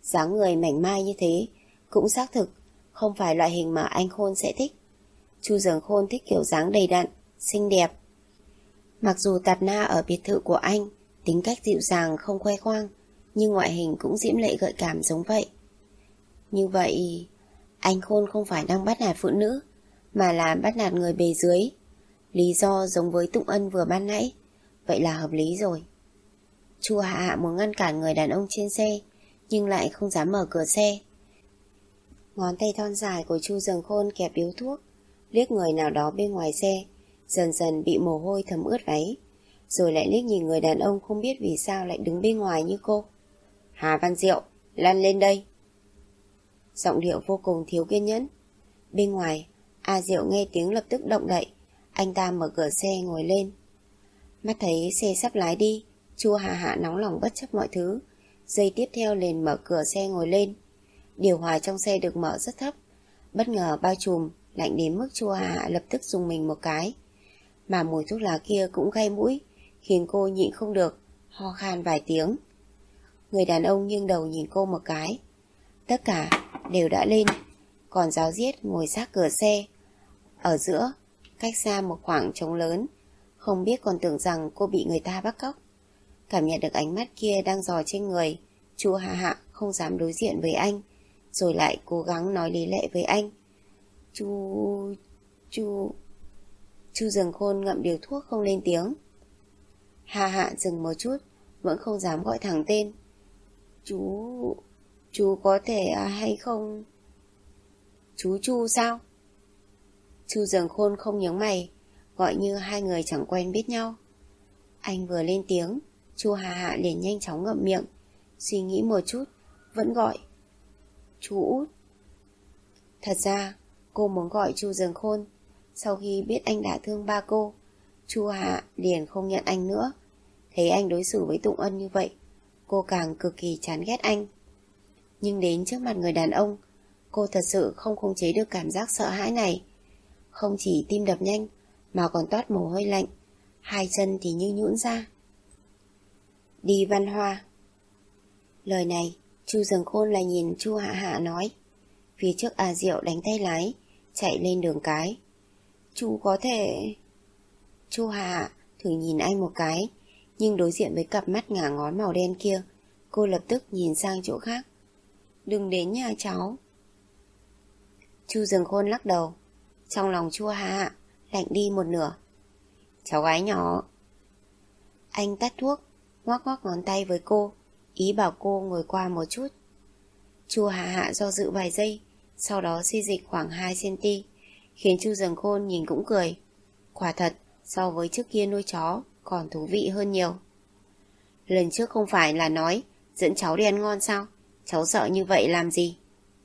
[SPEAKER 1] Dáng người mảnh mai như thế cũng xác thực không phải loại hình mà anh Khôn sẽ thích. Chu Dường Khôn thích kiểu dáng đầy đặn, xinh đẹp. Mặc dù Tạp Na ở biệt thự của anh tính cách dịu dàng không khoe khoang, nhưng ngoại hình cũng diễm lệ gợi cảm giống vậy. Như vậy, anh Khôn không phải đang bắt nạt phụ nữ, mà là bắt nạt người bề dưới. Lý do giống với Tụng Ân vừa ban nãy, vậy là hợp lý rồi. Chu Hạ Hạ muốn ngăn cản người đàn ông trên xe, nhưng lại không dám mở cửa xe. Ngón tay thon dài của Chu Dường Khôn kẹp điếu thuốc, liếc người nào đó bên ngoài xe, dần dần bị mồ hôi thấm ướt váy, rồi lại liếc nhìn người đàn ông không biết vì sao lại đứng bên ngoài như cô. Hà Văn Diệu, lăn lên đây. Giọng điệu vô cùng thiếu kiên nhẫn. Bên ngoài, A Diệu nghe tiếng lập tức động đậy. Anh ta mở cửa xe ngồi lên. Mắt thấy xe sắp lái đi, Chu Hạ Hạ nóng lòng bất chấp mọi thứ. Giây tiếp theo liền mở cửa xe ngồi lên. Điều hòa trong xe được mở rất thấp, bất ngờ bao trùm, lạnh đến mức Chu Hạ Hạ lập tức dùng mình một cái. Mà mùi thuốc lá kia cũng gây mũi, khiến cô nhịn không được, ho khan vài tiếng. Người đàn ông nghiêng đầu nhìn cô một cái. Tất cả đều đã lên, còn giáo diết ngồi sát cửa xe. Ở giữa, cách xa một khoảng trống lớn, không biết còn tưởng rằng cô bị người ta bắt cóc. Cảm nhận được ánh mắt kia đang dò trên người, Chu Hạ Hạ không dám đối diện với anh, rồi lại cố gắng nói lý lẽ với anh. Chu... Chu... Chu Dường Khôn ngậm điếu thuốc không lên tiếng. Hạ Hạ dừng một chút, vẫn không dám gọi thẳng tên. Chú... Chú có thể à, hay không... Chú Chu sao? Chu Dường Khôn không nhướng mày, gọi như hai người chẳng quen biết nhau. Anh vừa lên tiếng, Chu Hạ Hạ liền nhanh chóng ngậm miệng, suy nghĩ một chút, vẫn gọi chú Út. Thật ra, cô muốn gọi Chu Dường Khôn. Sau khi biết anh đã thương ba cô, Chu Hạ Hạ liền không nhận anh nữa. Thấy anh đối xử với Tụng Ân như vậy, cô càng cực kỳ chán ghét anh. Nhưng đến trước mặt người đàn ông, cô thật sự không khống chế được cảm giác sợ hãi này. Không chỉ tim đập nhanh, mà còn toát mồ hôi lạnh, hai chân thì như nhũn ra. Đi Văn Hoa. Lời này, Chu Dường Khôn lại nhìn Chu Hạ Hạ nói. Phía trước A Diệu đánh tay lái, chạy lên đường cái. Chú có thể... Chu Hạ Hạ thử nhìn anh một cái, nhưng đối diện với cặp mắt ngả ngón màu đen kia, cô lập tức nhìn sang chỗ khác. Đừng đến nhà cháu. Chu Dường Khôn lắc đầu. Trong lòng Chu Hạ Hạ lạnh đi một nửa. Cháu gái nhỏ. Anh tắt thuốc, ngoắc ngoắc ngón tay với cô, ý bảo cô ngồi qua một chút. Chu Hạ Hạ do dự vài giây, sau đó xê dịch khoảng hai xăng-ti-mét, khiến Chu Dường Khôn nhìn cũng cười. Quả thật, so với trước kia nuôi chó còn thú vị hơn nhiều. Lần trước không phải là nói dẫn cháu đi ăn ngon sao? Cháu sợ như vậy làm gì?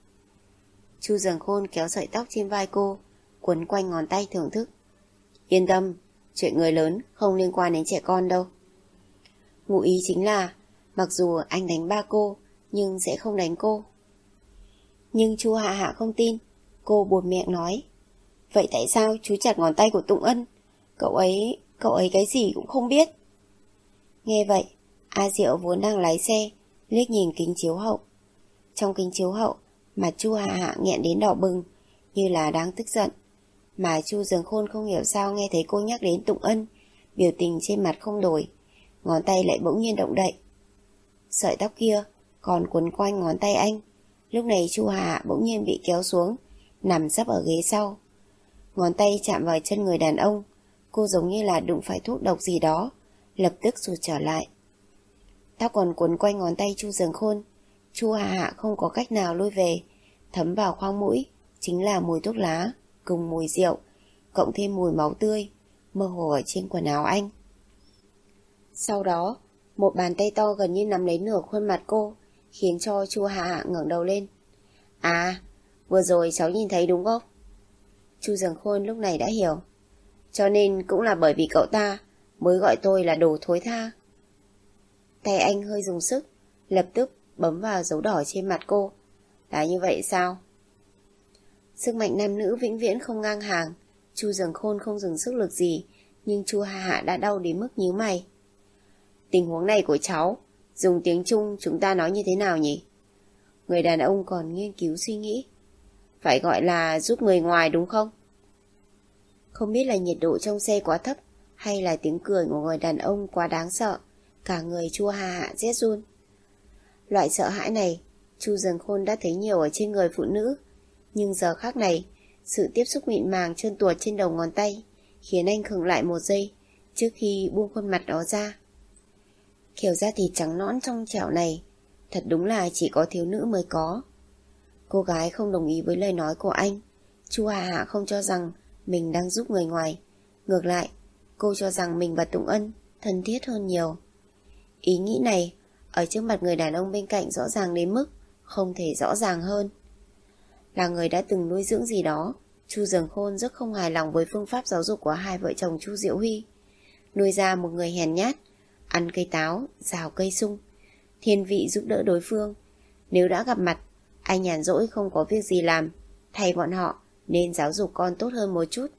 [SPEAKER 1] Chu Dường Khôn kéo sợi tóc trên vai cô, quấn quanh ngón tay thưởng thức. Yên tâm, chuyện người lớn không liên quan đến trẻ con đâu. Ngụ ý chính là, mặc dù anh đánh ba cô, nhưng sẽ không đánh cô. Nhưng Chu Hạ Hạ không tin, cô buột miệng nói. Vậy tại sao chú chặt ngón tay của Tụng Ân? Cậu ấy, cậu ấy cái gì cũng không biết. Nghe vậy, A Diệu vốn đang lái xe, liếc nhìn kính chiếu hậu. Trong kính chiếu hậu, mặt Chu Hạ Hạ nghẹn đến đỏ bừng, như là đang tức giận. Mà Chu Dường Khôn không hiểu sao nghe thấy cô nhắc đến Tụng Ân, biểu tình trên mặt không đổi, ngón tay lại bỗng nhiên động đậy. Sợi tóc kia còn quấn quanh ngón tay anh. Lúc này Chu Hạ Hạ bỗng nhiên bị kéo xuống, nằm sấp ở ghế sau. Ngón tay chạm vào chân người đàn ông, cô giống như là đụng phải thuốc độc gì đó, lập tức rụt trở lại. Tóc còn quấn quanh ngón tay Chu Dường Khôn, Chu Hạ Hạ không có cách nào lui về, thấm vào khoang mũi chính là mùi thuốc lá cùng mùi rượu, cộng thêm mùi máu tươi mơ hồ ở trên quần áo anh. Sau đó, một bàn tay to gần như nắm lấy nửa khuôn mặt cô, khiến cho Chu Hạ Hạ ngẩng đầu lên. À, vừa rồi cháu nhìn thấy đúng không? Chu Dường Khôn lúc này đã hiểu. Cho nên cũng là bởi vì cậu ta mới gọi tôi là đồ thối tha. Tay anh hơi dùng sức, lập tức bấm vào dấu đỏ trên mặt cô. Là như vậy sao? Sức mạnh nam nữ vĩnh viễn không ngang hàng. Chu Dường Khôn không dùng sức lực gì, nhưng Chu Hạ Hạ đã đau đến mức nhíu mày. Tình huống này của cháu, dùng tiếng Trung chúng ta nói như thế nào nhỉ? Người đàn ông còn nghiên cứu suy nghĩ. Phải gọi là giúp người ngoài đúng không? Không biết là nhiệt độ trong xe quá thấp hay là tiếng cười của người đàn ông quá đáng sợ, cả người Chu Hà Hạ rét run. Loại sợ hãi này Chu Dần Khôn đã thấy nhiều ở trên người phụ nữ, nhưng giờ khác này, sự tiếp xúc mịn màng trơn tuột trên đầu ngón tay khiến anh khựng lại một giây trước khi buông khuôn mặt đó ra. Kiểu da thịt trắng nõn trong trẻo này thật đúng là chỉ có thiếu nữ mới có. Cô gái không đồng ý với lời nói của anh. Chu Hà Hạ không cho rằng mình đang giúp người ngoài. Ngược lại, cô cho rằng mình và Tùng Ân thân thiết hơn nhiều. Ý nghĩ này ở trước mặt người đàn ông bên cạnh rõ ràng đến mức không thể rõ ràng hơn. Là người đã từng nuôi dưỡng gì đó, Chu Dần Khôn rất không hài lòng với phương pháp giáo dục của hai vợ chồng Chu Diệu Huy. Nuôi ra một người hèn nhát, ăn cây táo, rào cây sung, thiên vị giúp đỡ đối phương. Nếu đã gặp mặt, anh nhàn rỗi không có việc gì làm, thay bọn họ nên giáo dục con tốt hơn một chút.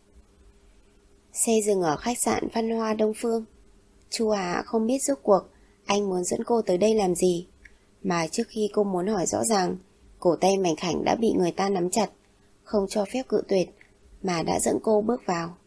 [SPEAKER 1] Xe dừng ở khách sạn Văn Hoa Đông Phương. Chu Hà không biết rốt cuộc anh muốn dẫn cô tới đây làm gì, mà trước khi cô muốn hỏi rõ ràng, cổ tay mảnh khảnh đã bị người ta nắm chặt, không cho phép cự tuyệt, mà đã dẫn cô bước vào.